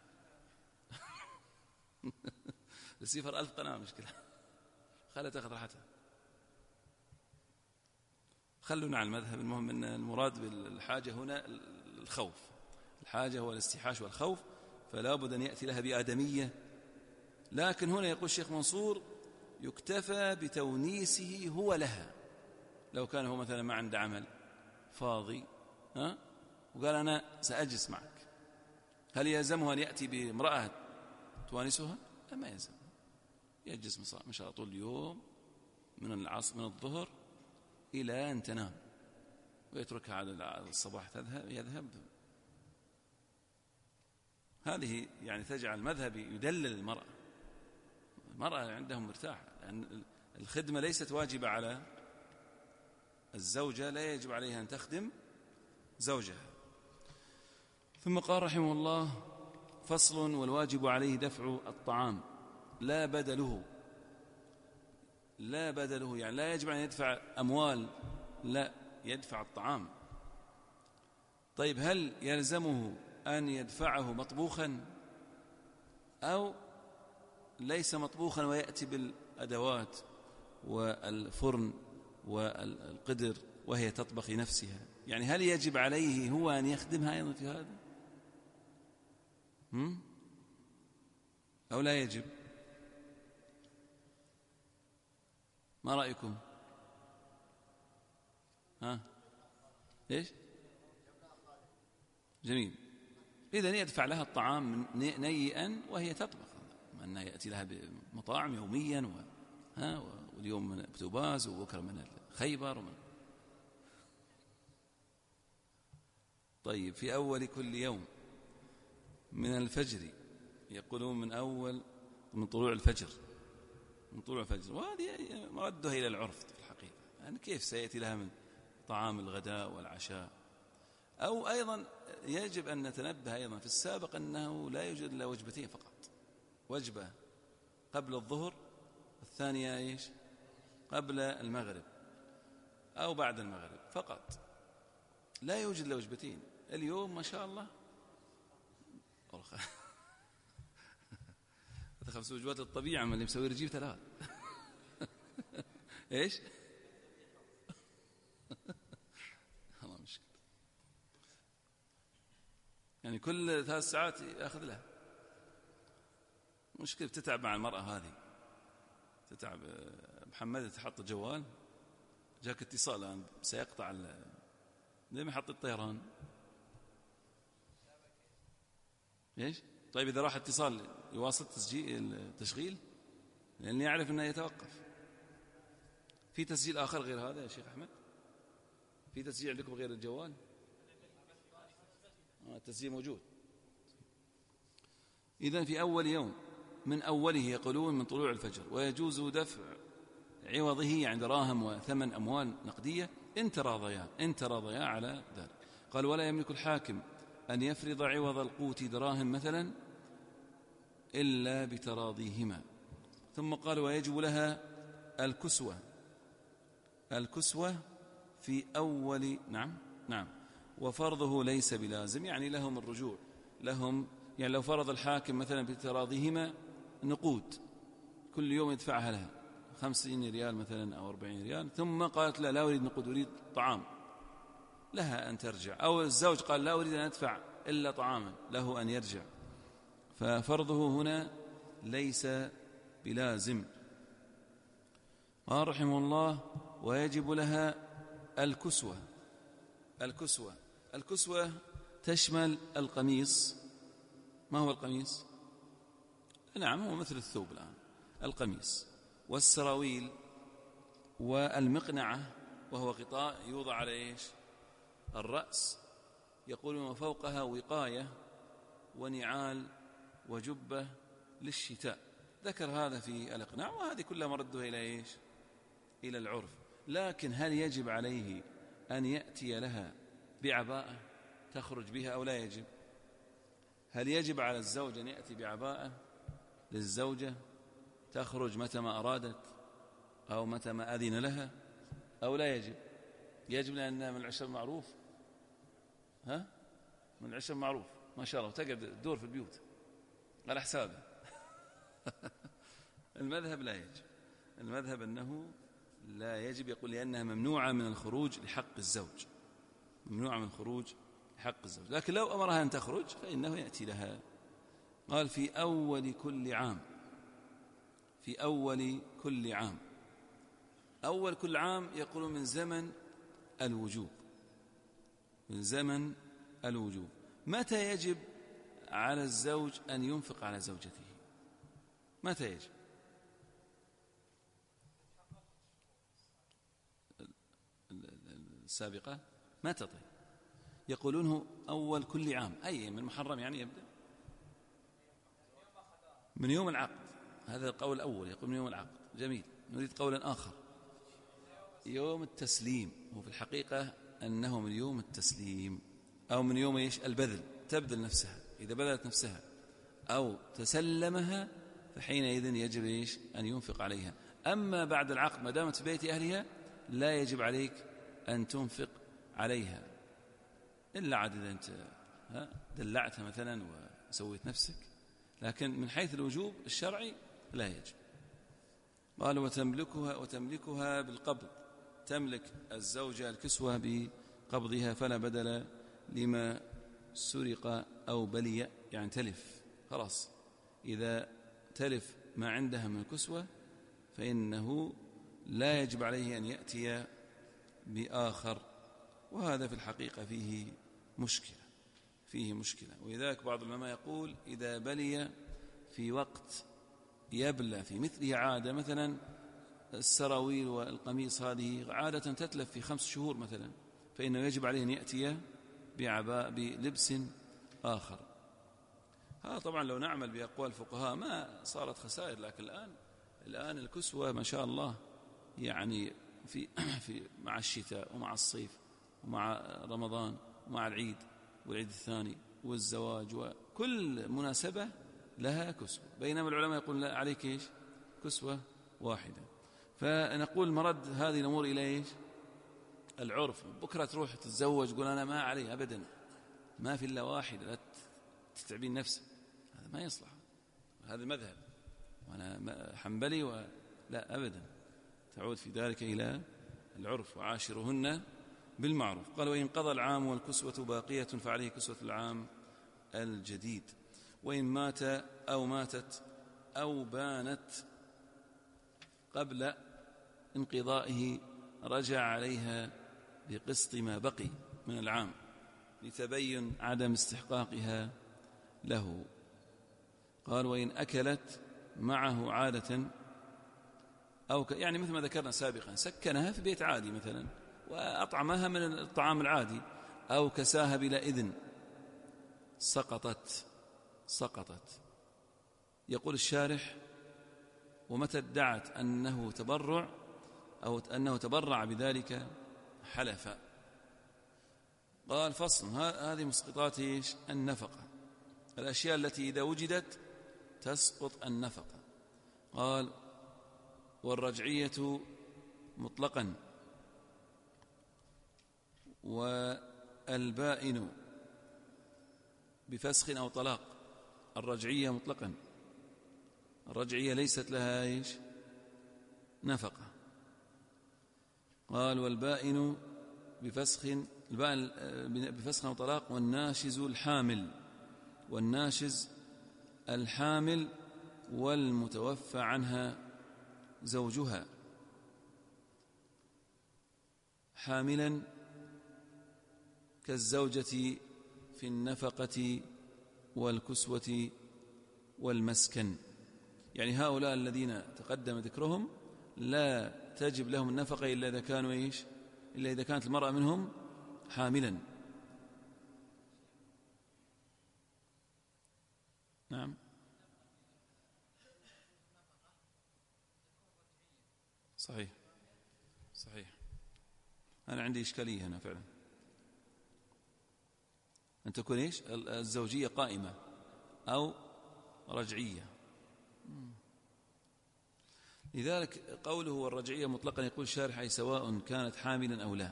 السيفر 1000 قناة مشكلة، خلها تأخذ راحتها. خلونا على المذهب. المهم أن المراد بالحاجة هنا الخوف، الحاجة هو الاستيحاش والخوف، فلا بد أن يأتي لها بآدمية. لكن هنا يقول الشيخ منصور يكتفى بتونيسه هو لها. لو كان هو مثلا ما عنده عمل فاضي وقال أنا سأجلس معك، هل يلزمه أن يأتي بامرأة توانسها؟ ما يلزم، يجلس ما شاء الله طول اليوم من العصر من الظهر إلى أن تنام، ويتركها على الصباح يذهب. هذه يعني تجعل المذهب يدلل المرأة عندهم مرتاحة، لأن الخدمة ليست واجبة على الزوجة، لا يجب عليها أن تخدم زوجها. ثم قال رحمه الله: فصل: والواجب عليه دفع الطعام لا بدله. لا بدله يعني لا يجب أن يدفع أموال، لا يدفع الطعام. طيب هل يلزمه أن يدفعه مطبوخا أو ليس مطبوخا ويأتي بالأدوات والفرن والقدر وهي تطبخ لنفسها؟ يعني هل يجب عليه هو أن يخدمها أيضا في هذا أو لا يجب؟ ما رأيكم؟ إيش؟ جميل. إذن يدفع لها الطعام نيئا وهي تطبخ، أنه يأتي لها بمطاعم يوميا واليوم من بتوباز وبكرة من خيبر طيب في أول كل يوم من الفجر، يقولون من طلوع الفجر، وهذه مردها إلى العرف في الحقيقة، يعني كيف سيأتي لها من طعام الغداء والعشاء؟ أو أيضا يجب أن نتنبه أيضا في السابق أنه لا يوجد إلا وجبتين فقط، وجبة قبل الظهر، الثانية إيش؟ قبل المغرب أو بعد المغرب فقط، لا يوجد إلا وجبتين. اليوم ما شاء الله 5 وجبات الطبيعة من اللي مسوي رجيب 3 إيش؟ الله مشكلة، يعني كل 3 ساعات يأخذ لها. مشكلة، تتعب مع المرأة هذه، تتعب. محمد تحط الجوال، جاك اتصال الآن سيقطع ليه ما حط الطيران؟ إيش؟ طيب إذا راح اتصال يواصل التشغيل، لأنه يعرف أنه يتوقف. في تسجيل آخر غير هذا يا شيخ أحمد؟ في تسجيل عندكم غير الجوال؟ التسجيل موجود. إذن في أول يوم من أوله يقولون من طلوع الفجر، ويجوز دفع عوضه يعني دراهم وثمن أموال نقدية إن تراضيا على ذلك. قال: ولا يملك الحاكم أن يفرض عوض القوت دراهم مثلا إلا بتراضيهما. ثم قال: ويجب لها الكسوة في أول نعم وفرضه ليس بلازم، يعني لهم الرجوع، يعني لو فرض الحاكم مثلا بتراضيهما نقود كل يوم يدفعها لها 50 ريال مثلا أو 40 ريال، ثم قالت لا أريد نقود، أريد طعام، لها أن ترجع، أو الزوج قال لا أريد أن أدفع إلا طعاما، له أن يرجع. ففرضه هنا ليس بلازم. قال رحمه الله: ويجب لها الكسوة. الكسوة تشمل القميص. ما هو القميص؟ نعم، هو مثل الثوب الآن، القميص والسراويل والمقنعة، وهو غطاء يوضع على إيش؟ الرأس. يقولون وفوقها وقاية ونعال وجبة للشتاء. ذكر هذا في الإقناع، وهذه كلها مردها إلى إيش؟ إلى العرف. لكن هل يجب عليه أن يأتي لها بعباءة تخرج بها أو لا يجب؟ هل يجب على الزوج أن يأتي بعباءة للزوجة تخرج متى ما أرادت أو متى ما أذن لها، أو لا يجب؟ يجب لأنها من العشر المعروف. من العشر المعروف ما شاء الله، تقعد تدور في البيوت على حسابه. المذهب لا يجب، المذهب أنه لا يجب، يقول لأنها ممنوعة من الخروج لحق الزوج، ممنوعة من الخروج لحق الزوج. لكن لو أمرها أن تخرج فإنه يأتي لها. قال: في أول كل عام. في أول كل عام. أول كل عام يقول من زمن الوجوب، من زمن الوجوب. متى يجب على الزوج أن ينفق على زوجته؟ متى يجب؟ السابقة متى؟ طيب يقولونه أول كل عام، أي من محرم يعني يبدأ من يوم العقد. هذا القول الأول، يقول من يوم العقد. جميل. نريد قولا آخر: يوم التسليم. وفي الحقيقة أنه من يوم التسليم، أو من يوم إيش؟ البذل. تبذل نفسها، إذا بذلت نفسها أو تسلمها فحينئذ يجب إيش؟ أن ينفق عليها. أما بعد العقد ما دامت في بيت أهلها لا يجب عليك أن تنفق عليها، إلا عاد إذا أنت دلعتها مثلا وسويت نفسك، لكن من حيث الوجوب الشرعي لا يجب. قال: وتملكها بالقبض. تملك الزوجة الكسوة بقبضها، فلا بدل لما سرق أو بلي، يعني تلف خلاص. إذا تلف ما عندها من الكسوة فإنه لا يجب عليه أن يأتي بآخر. وهذا في الحقيقة فيه مشكلة. ولذلك بعض العلماء يقول: إذا بلي في وقت يبلى في مثله عادة، مثلا السراويل والقميص هذه عادة تتلف في 5 شهور مثلا، فإنه يجب عليه أن يأتي بلبس آخر. ها طبعا لو نعمل بأقوال الفقهاء ما صارت خسائر، لكن الآن الكسوة ما شاء الله يعني في مع الشتاء ومع الصيف ومع رمضان ومع العيد والعيد الثاني والزواج وكل مناسبة لها كسوة، بينما العلماء يقول لا عليك إيش؟ كسوة واحدة. فنقول مرد هذه الأمور إلى إيش؟ العرف. بكرة تروح تتزوج قول أنا ما علي أبدا، ما في إلا واحد، لا تتعبين نفسك، هذا ما يصلح. هذا مذهب وأنا حنبلي لا أبدا، تعود في ذلك إلى العرف: وعاشرهن بالمعروف. قال: وإن قضى العام والكسوة باقية فعليه كسوة العام الجديد. وإن مات أو ماتت أو بانت قبل انقضائه رجع عليها بقسط ما بقي من العام لتبين عدم استحقاقها له. قال: وإن أكلت معه عادة أو يعني مثل ما ذكرنا سابقا، سكنها في بيت عادي مثلا وأطعمها من الطعام العادي، أو كساها بلا إذن، سقطت. يقول الشارح: ومتى ادعت أنه تبرع أو أنه تبرع بذلك حلف. قال: فصل. هذه مسقطات النفقة، الأشياء التي إذا وجدت تسقط النفقة. قال: والرجعية مطلقا، والبائن بفسخ أو طلاق. الرجعية مطلقا، الرجعية ليست لها نفقة. قال: والبائن بفسخ الباء بفسخ وطلاق. والناشز الحامل، والناشز الحامل والمتوفى عنها زوجها حاملا كالزوجة في النفقة والكسوة والمسكن. يعني هؤلاء الذين تقدم ذكرهم لا تجب لهم النفقة إلا إذا كانوا إيش؟ إلا إذا كانت المرأة منهم حاملا. نعم صحيح صحيح. أنا عندي إشكالية هنا فعلا، أن تكون إيش؟ الزوجية قائمة أو رجعية. لذلك قوله والرجعية مطلقا يقول الشارح أي سواء كانت حاملا أو لا،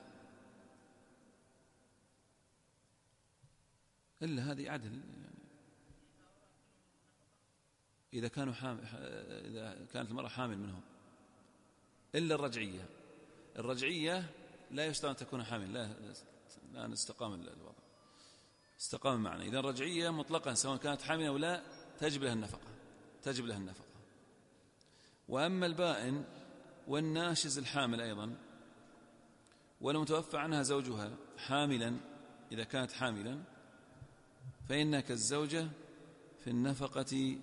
إلا هذه عدل. إذا كانوا إذا كانت المرأة حامل منهم، إلا الرجعية. الرجعية لا يشترط أن تكون حامل، لا نستقام الوضع، استقام معنا. إذا الرجعية مطلقا سواء كانت حامل أو لا تجب لها النفقة، تجب لها النفقة. وأما البائن والناشز الحامل أيضا والمتوفى عنها زوجها حاملا، إذا كانت حاملا فإنها كالزوجة في النفقة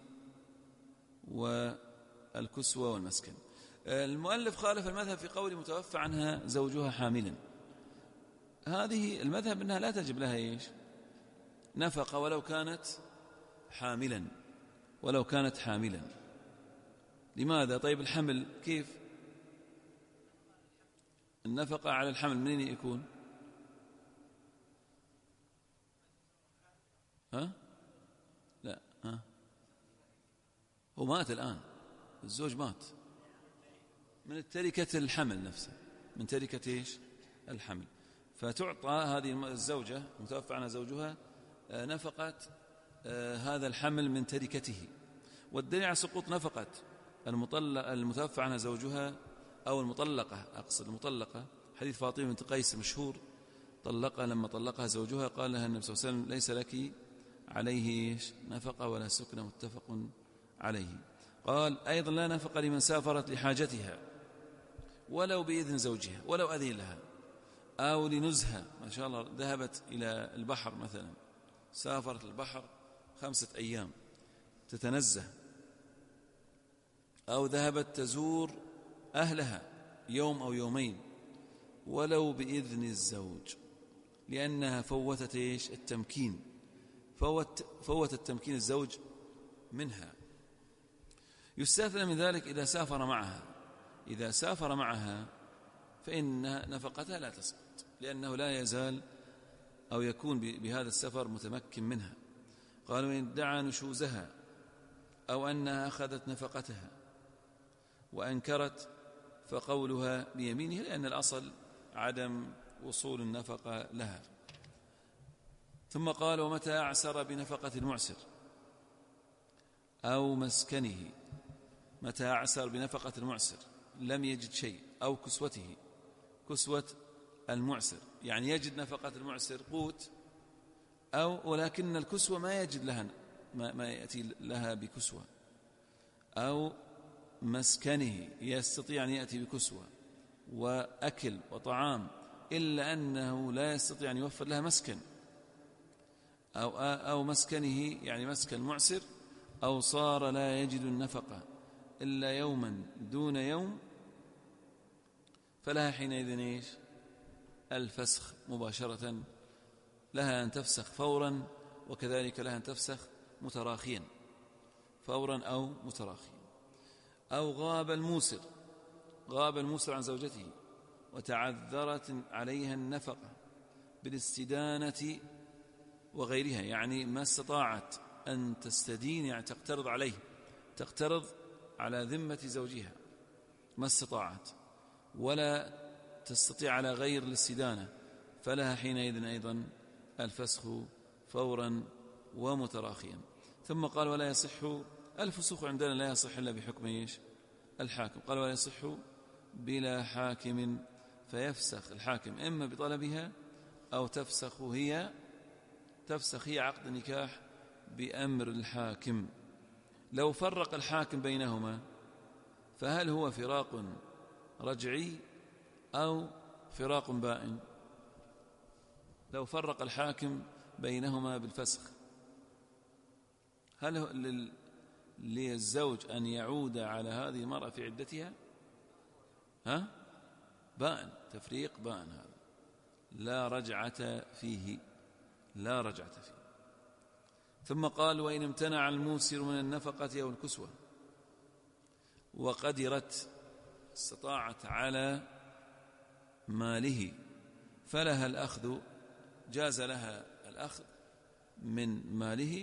والكسوة والمسكن. المؤلف خالف المذهب في قول متوفى عنها زوجها حاملا. هذه المذهب أنها لا تجب لها إيش؟ نفقة ولو كانت حاملا، ولو كانت حاملا. لماذا؟ طيب الحمل كيف؟ النفقة على الحمل منين يكون؟ لا هو مات الآن، الزوج مات، من تركة الحمل نفسه، من تركة إيش؟ الحمل. فتعطى هذه الزوجة متوفى عنها زوجها نفقة هذا الحمل من تركته. والدليل على سقوط نفقة المتوفى عنها زوجها أو المطلقة، أقصد المطلقة، حديث فاطمة بنت قيس مشهور، طلقها لما طلقها زوجها قال لها النبي صلى الله عليه وسلم ليس لك عليه نفقة ولا سكن، متفق عليه. قال أيضا لا نفقة لمن سافرت لحاجتها ولو بإذن زوجها، ولو أذن لها، أو لنزهة، ما شاء الله ذهبت إلى البحر مثلا، سافرت البحر 5 أيام تتنزه، أو ذهبت تزور أهلها يوم أو يومين ولو بإذن الزوج، لأنها فوتت إيش؟ التمكين، فوت التمكين الزوج منها. يستثنى من ذلك إذا سافر معها، إذا سافر معها فإن نفقتها لا تسقط، لأنه لا يزال أو يكون بهذا السفر متمكن منها. قالوا إن ادعى نشوزها أو أنها أخذت نفقتها وأنكرت فقولها بيمينه، لأن الأصل عدم وصول النفقة لها. ثم قال ومتى أعسر بنفقة المعسر أو مسكنه، متى أعسر بنفقة المعسر لم يجد شيء، أو كسوته، كسوة المعسر يعني يجد نفقة المعسر قوت، أو ولكن الكسوة ما يجد لها، ما يأتي لها بكسوة، أو مسكنه يستطيع أن يأتي بكسوة وأكل وطعام إلا أنه لا يستطيع أن يوفر لها مسكن، أو مسكنه يعني مسكن المعسر، أو صار لا يجد النفقة إلا يوما دون يوم، فلها حينئذ إيش؟ الفسخ مباشرة، لها أن تفسخ فورا، وكذلك لها أن تفسخ متراخيا، فورا أو متراخيا. أو غاب الموسر عن زوجته وتعذرت عليها النفقة بالاستدانة وغيرها، يعني ما استطاعت أن تستدين، يعني تقترض عليه، تقترض على ذمة زوجها، ما استطاعت ولا تستطيع على غير الاستدانة، فلها حينئذ أيضا الفسخ فورا ومتراخيا. ثم قال ولا يصح، الفسوق عندنا لا يصح إلا بحكم إيش؟ الحاكم. قال ولا يصح بلا حاكم، فيفسخ الحاكم إما بطلبها أو تفسخ هي عقد النكاح بأمر الحاكم. لو فرق الحاكم بينهما فهل هو فراق رجعي أو فراق بائن؟ لو فرق الحاكم بينهما بالفسخ هل للزوج أن يعود على هذه المرأة في عدتها؟ بائن، تفريق بائن، هذا لا رجعة فيه. ثم قال: وإن امتنع الموسر من النفقة أو الكسوة وقدرت استطاعت على ماله فلها الأخذ، جاز لها الأخذ من ماله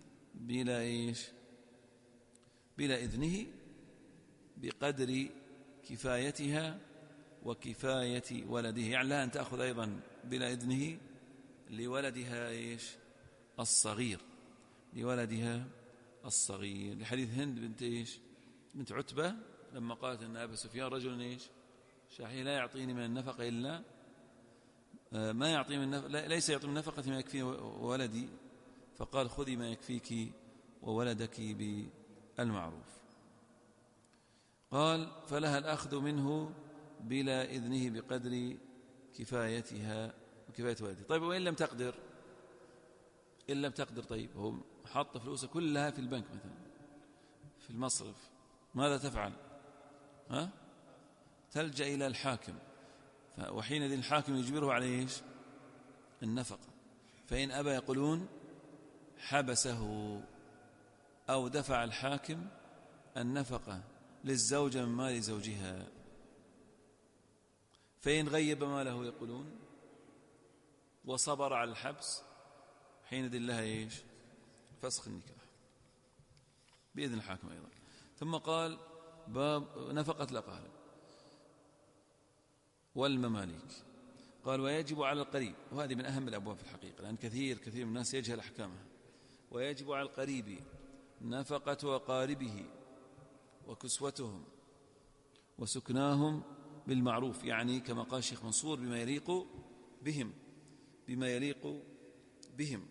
بلا إذنه بقدر كفايتها وكفاية ولده. يعني لها أن تأخذ أيضا بلا إذنه لولدها الصغير، لحديث هند بنت عتبة لما قالت أن أبا سفيان رجل شحيح لا يعطيني من النفقة إلا ما يعطي ليس يعطي من نفقة ما يكفي ولدي، فقال: خذي ما يكفيك وولدك بالمعروف. قال: فلها الأخذ منه بلا إذنه بقدر كفايتها وكفاية ولدها. طيب وإن لم تقدر، طيب هو حط فلوسه كلها في البنك مثلا في المصرف، ماذا تفعل؟ تلجأ إلى الحاكم، وحينئذ الحاكم يجبره على النفقة. فإن أبى يقولون حبسه أو دفع الحاكم النفقة للزوجة من مال زوجها. فإن غيب ماله يقولون وصبر على الحبس حينئذ لها فسخ النكاح بإذن الحاكم أيضا. ثم قال: باب نفقة الأقارب والمماليك. قال: ويجب على القريب، وهذه من أهم الأبواب في الحقيقة، لأن كثير من الناس يجهل أحكامها. ويجب على القريب نفقة أقاربه وكسوتهم وسكناهم بالمعروف، يعني كما قال الشيخ منصور بما يليق بهم.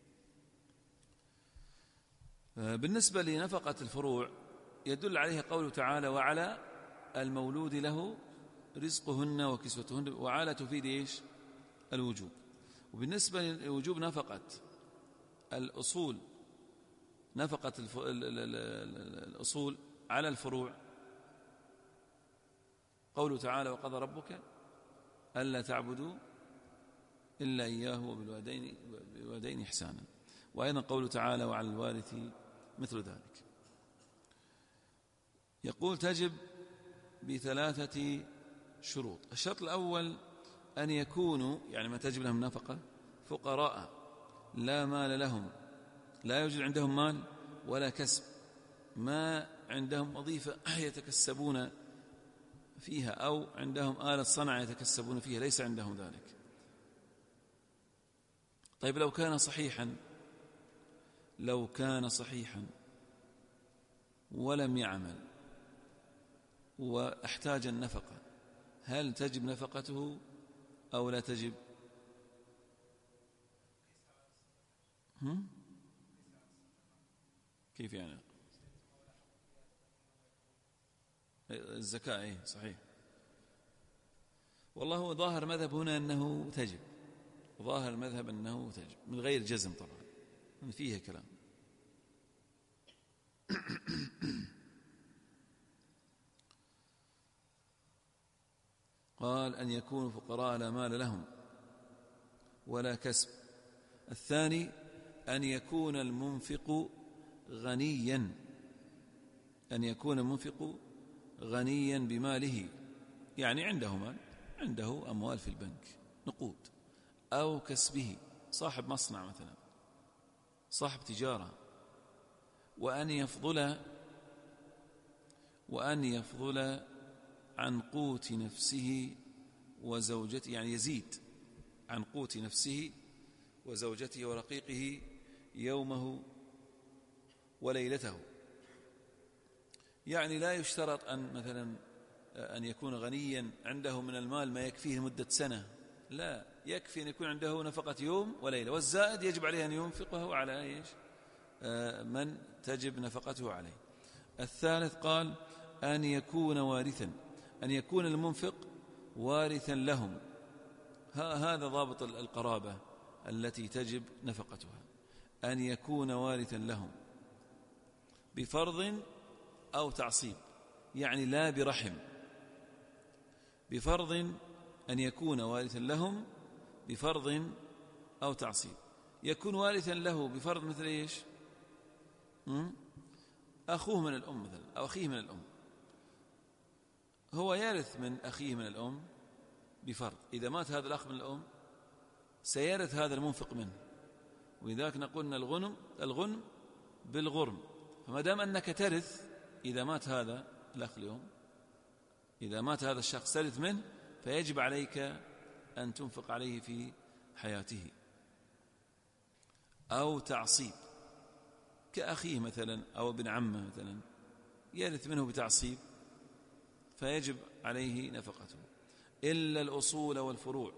بالنسبة لنفقة الفروع يدل عليها قوله تعالى: وعلى المولود له رزقهن وكسوتهن. وعلى تفيد الوجوب. وبالنسبة لوجوب نفقة الأصول، نفقة الأصول على الفروع، قوله تعالى: وقضى ربك ألا تعبدوا إلا إياه وبالوالدين إحسانا. وأيضا قوله تعالى: وعلى الوارث مثل ذلك. يقول: تجب ب3 شروط. الشرط الأول أن يكونوا، يعني ما تجب لهم نفقة، فقراء لا مال لهم، لا يوجد عندهم مال ولا كسب، ما عندهم وظيفة يتكسبون فيها أو عندهم آلة صنع يتكسبون فيها، ليس عندهم ذلك. طيب لو كان صحيحا ولم يعمل واحتاج النفقة، هل تجب نفقته أو لا تجب؟ كيف يعني؟ الزكاة صحيح. والله هو ظاهر مذهب هنا أنه تجب، ظاهر المذهب أنه تجب من غير جزم طبعا، من فيه كلام. قال: أن يكونوا فقراء لا مال لهم ولا كسب. الثاني أن يكون المنفق غنيا، غنيا بماله، يعني عنده مال، عنده أموال في البنك نقود، أو كسبه، صاحب مصنع مثلا، صاحب تجارة، وأن يفضل عن قوت نفسه وزوجته، يعني يزيد عن قوت نفسه وزوجته ورقيقه يومه وليلته. يعني لا يشترط أن مثلا أن يكون غنيا عنده من المال ما يكفيه مدة سنة، لا، يكفي أن يكون عنده نفقة يوم وليلة، والزائد يجب عليه أن ينفقه على إيش؟ من تجب نفقته عليه. الثالث قال أن يكون وارثا، أن يكون المنفق وارثا لهم. هذا ضابط القرابة التي تجب نفقتها، أن يكون وارثا لهم بفرض أو تعصيب، يعني لا برحم. بفرض، أن يكون وارثا لهم بفرض أو تعصيب. يكون وارثا له بفرض مثل إيش؟ أخوه من الأم مثلا، أو أخيه من الأم، هو يرث من أخيه من الأم بفرض، إذا مات هذا الأخ من الأم سيرث هذا المنفق منه، ولذلك نقول الغنم بالغرم. فما دام أنك ترث، إذا مات هذا الأخ اليوم، إذا مات هذا الشخص ترث منه، فيجب عليك أن تنفق عليه في حياته. أو تعصيب كأخيه مثلا أو ابن عمه مثلا، يرث منه بتعصيب فيجب عليه نفقته. إلا الأصول والفروع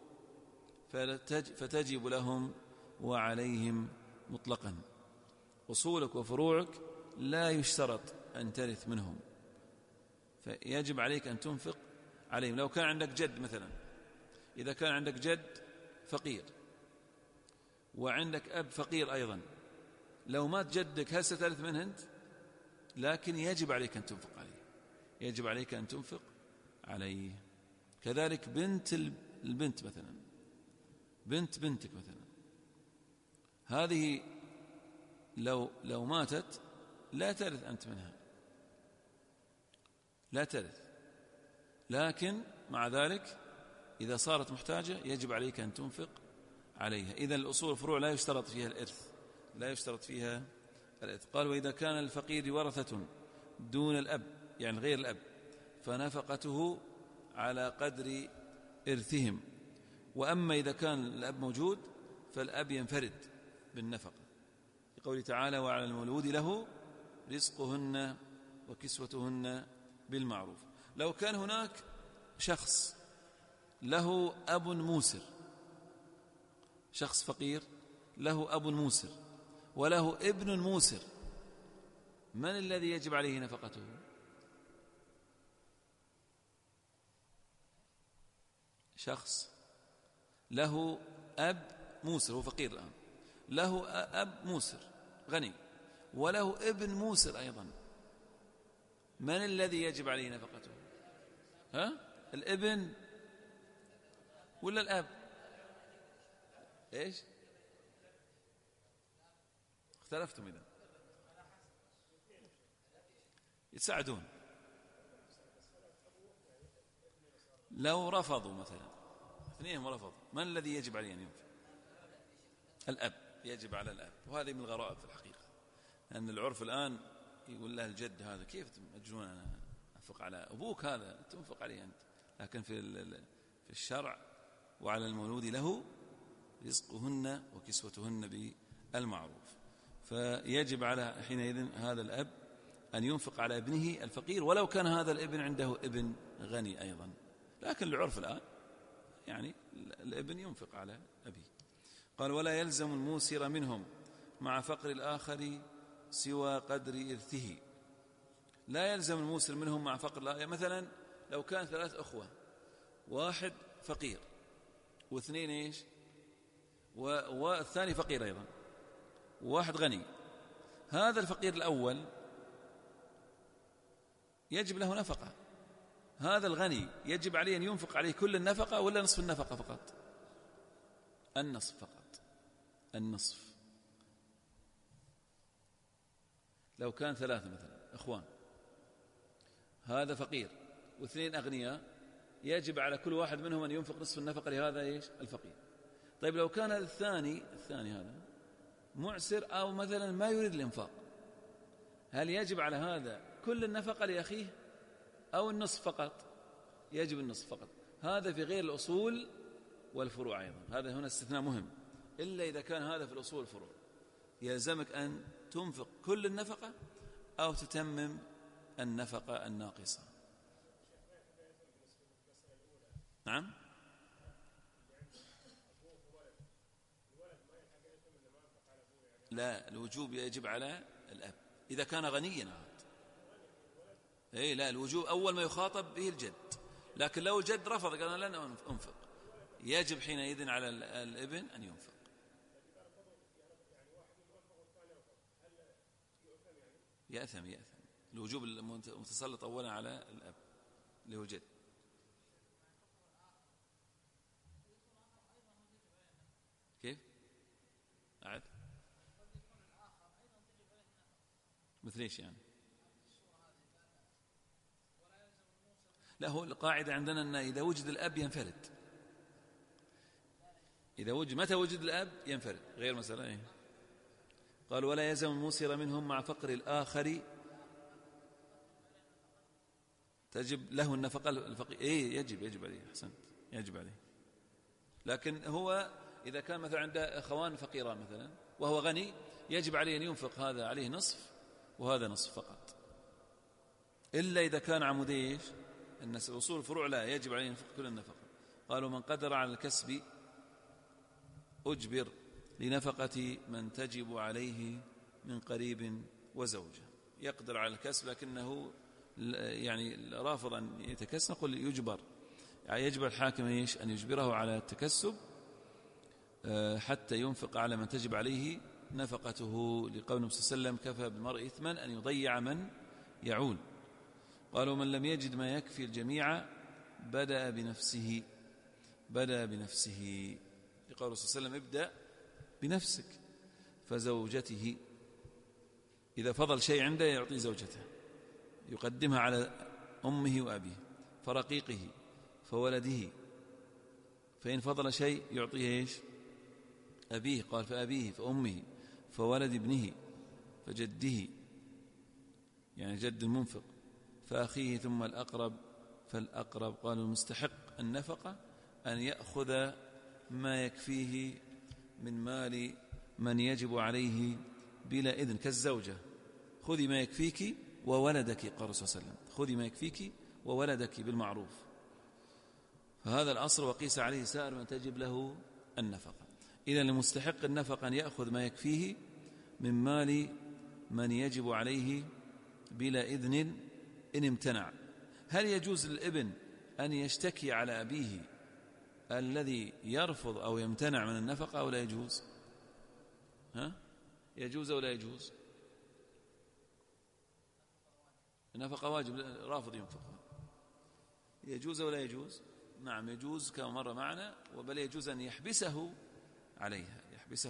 فتجب لهم وعليهم مطلقا. أصولك وفروعك لا يشترط أن ترث منهم، فيجب عليك أن تنفق عليهم. لو كان عندك جد مثلا، إذا كان عندك جد فقير وعندك أب فقير أيضا، لو مات جدك هل سترث منه أنت؟ لكن يجب عليك أن تنفق عليه، يجب عليك أن تنفق عليه. كذلك بنت البنت مثلا، بنت بنتك مثلا، هذه لو ماتت لا ترث أنت منها، لا ترث، لكن مع ذلك إذا صارت محتاجة يجب عليك أن تنفق عليها. إذن الأصول والفروع لا يشترط فيها الإرث، لا يشترط فيها الإرث. قال وإذا كان الفقير ورثة دون الأب، يعني غير الأب، فنفقته على قدر إرثهم. وأما إذا كان الأب موجود فالأب ينفرد بالنفقة، لقوله تعالى وعلى المولود له رزقهن وكسوتهن بالمعروف. لو كان هناك شخص له أب موسر، شخص فقير له أب موسر وله ابن موسر، من الذي يجب عليه نفقته؟ شخص له أب موسر، هو فقير الآن، له أب موسر غني وله ابن موسر أيضا، من الذي يجب عليه نفقته؟ الابن ولا الأب؟ إيش؟ اختلفتم إذن، يتساعدون. لو رفضوا مثلا، اثنينهم رفضوا، من الذي يجب عليه أن ينفق؟ الأب، يجب على الأب. وهذه من الغرائب في الحقيقة، لأن العرف الآن يقول له الجد هذا كيف تمجنون أنا أنفق على أبوك، هذا تنفق عليه أنت. لكن في الشرع وعلى المولود له رزقهن وكسوتهن بالمعروف، فيجب على حينئذ هذا الأب أن ينفق على ابنه الفقير، ولو كان هذا الابن عنده ابن غني أيضا. لكن العرف الآن يعني الابن ينفق على أبيه. قال ولا يلزم الموسر منهم مع فقر الآخر سوى قدر إرثه. لا يلزم الموسر منهم مع فقر الآخر. مثلا لو كان 3 أخوة، واحد فقير واثنين إيش، والثاني فقير أيضا، وواحد غني، هذا الفقير الأول يجب له نفقة، هذا الغني يجب عليه أن ينفق عليه كل النفقة ولا نصف النفقة فقط؟ النصف فقط، النصف. لو كان 3 مثلا أخوان، هذا فقير واثنين أغنياء، يجب على كل واحد منهم أن ينفق نصف النفقة لهذا إيش الفقير. طيب لو كان هذا الثاني هذا معسر أو مثلا ما يريد الإنفاق، هل يجب على هذا كل النفقة لأخيه أو النصف فقط؟ يجب النصف فقط. هذا في غير الأصول والفروع أيضا، هذا هنا استثناء مهم. إلا إذا كان هذا في الأصول والفروع يلزمك أن تنفق كل النفقة أو تتمم النفقة الناقصة. نعم. لا، الوجوب يجب على الأب إذا كان غنيا عاد. إيه لا، الوجوب أول ما يخاطب به الجد، لكن لو الجد رفض قال لن أنفق، يجب حينئذ على الابن أن ينفق. يأثم الوجوب المتسلط أولا على الأب اللي هو الجد. كيف؟ أعد مثل ايش يعني؟ لا، هو القاعدة عندنا أن إذا وجد الأب ينفرد. إذا وجد، متى وجد الأب ينفرد، غير مسألة إيه؟ قال ولا يلزم الموسر منهم مع فقر الآخر تجب له النفقة الفقير. إيه يجب عليه، أحسنت، يجب عليه. لكن هو إذا كان مثلا عنده أخوان فقيران مثلا وهو غني، يجب عليه أن ينفق هذا عليه نصف وهذا نصف فقط، إلا إذا كان عمودي النسب. أصول الفروع لا، يجب عليه ينفق كل النفقة. قالوا من قدر على الكسب أجبر لنفقة من تجب عليه من قريب وزوجة. يقدر على الكسب لكنه يعني رافض أن يتكسب، نقول يجبر، يعني يجب الحاكم أن يجبره على التكسب حتى ينفق على من تجب عليه نفقته، لقول النبي صلى الله عليه وسلم كفى بالمرء إثما أن يضيع من يعول. قالوا من لم يجد ما يكفي الجميع بدأ بنفسه. لقول الرسول صلى الله عليه وسلم ابدأ بنفسك. فزوجته إذا فضل شيء عنده يعطي زوجته، يقدمها على أمه وأبيه، فرقيقه، فولده، فإن فضل شيء يعطيه أبيه، قال فأبيه، فأمه، فولد ابنه، فجده يعني جد المنفق، فأخيه، ثم الأقرب فالأقرب. قالوا المستحق النفقة أن يأخذ ما يكفيه من مال من يجب عليه بلا إذن، كالزوجة، خذي ما يكفيك وولدك، قال الرسول صلى الله عليه وسلم خذي ما يكفيك وولدك بالمعروف. فهذا الأصل، وقيس عليه سائر من تجب له النفقة. إذن لمستحق النفقة أن يأخذ ما يكفيه من مال من يجب عليه بلا إذن إن امتنع. هل يجوز للابن أن يشتكي على أبيه الذي يرفض أو يمتنع من النفقة أو لا يجوز؟ يجوز أو لا يجوز؟ النفقة واجب، رافض ينفقها، يجوز أو لا يجوز؟ نعم يجوز كما مر معنا، وبل يجوز أن يحبسه عليها.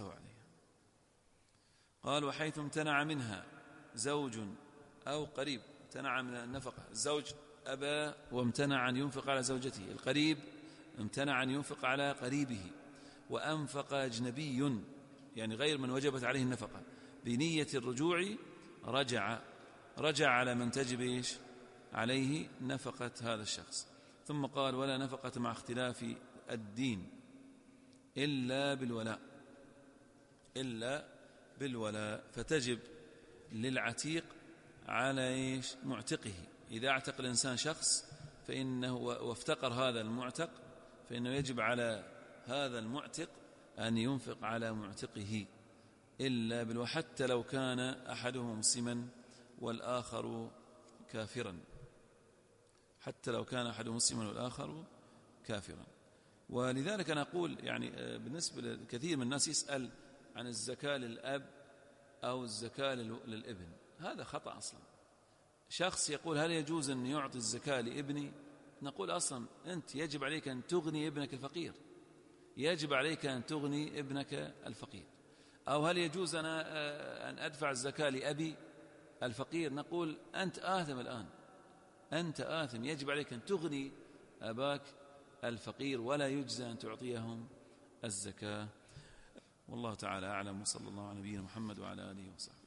قال وحيث امتنع منها زوج أو قريب. امتنع من النفقة الزوج أبى وامتنع أن ينفق على زوجته، القريب امتنع أن ينفق على قريبه، وأنفق أجنبي يعني غير من وجبت عليه النفقة بنية الرجوع، رجع على من تجب عليه نفقة هذا الشخص. ثم قال ولا نفقة مع اختلاف الدين إلا بالولاء، فتجب للعتيق على معتقه. إذا اعتق الإنسان شخص فإنه وافتقر هذا المعتق، فإنه يجب على هذا المعتق أن ينفق على معتقه إلا بالولاء، حتى لو كان أحدهم مسلما والآخر كافرا. ولذلك أنا أقول يعني بالنسبة لكثير من الناس يسأل عن الزكاة للأب أو الزكاة للابن، هذا خطأ أصلا. شخص يقول هل يجوز أن يعطي الزكاة لابني؟ نقول أصلا أنت يجب عليك أن تغني ابنك الفقير، أو هل يجوز أنا أن أدفع الزكاة لأبي الفقير؟ نقول أنت آثم الآن، يجب عليك أن تغني أباك الفقير، ولا يجزى أن تعطيهم الزكاة. والله تعالى أعلم، وصلى الله على نبينا محمد وعلى آله وصحبه.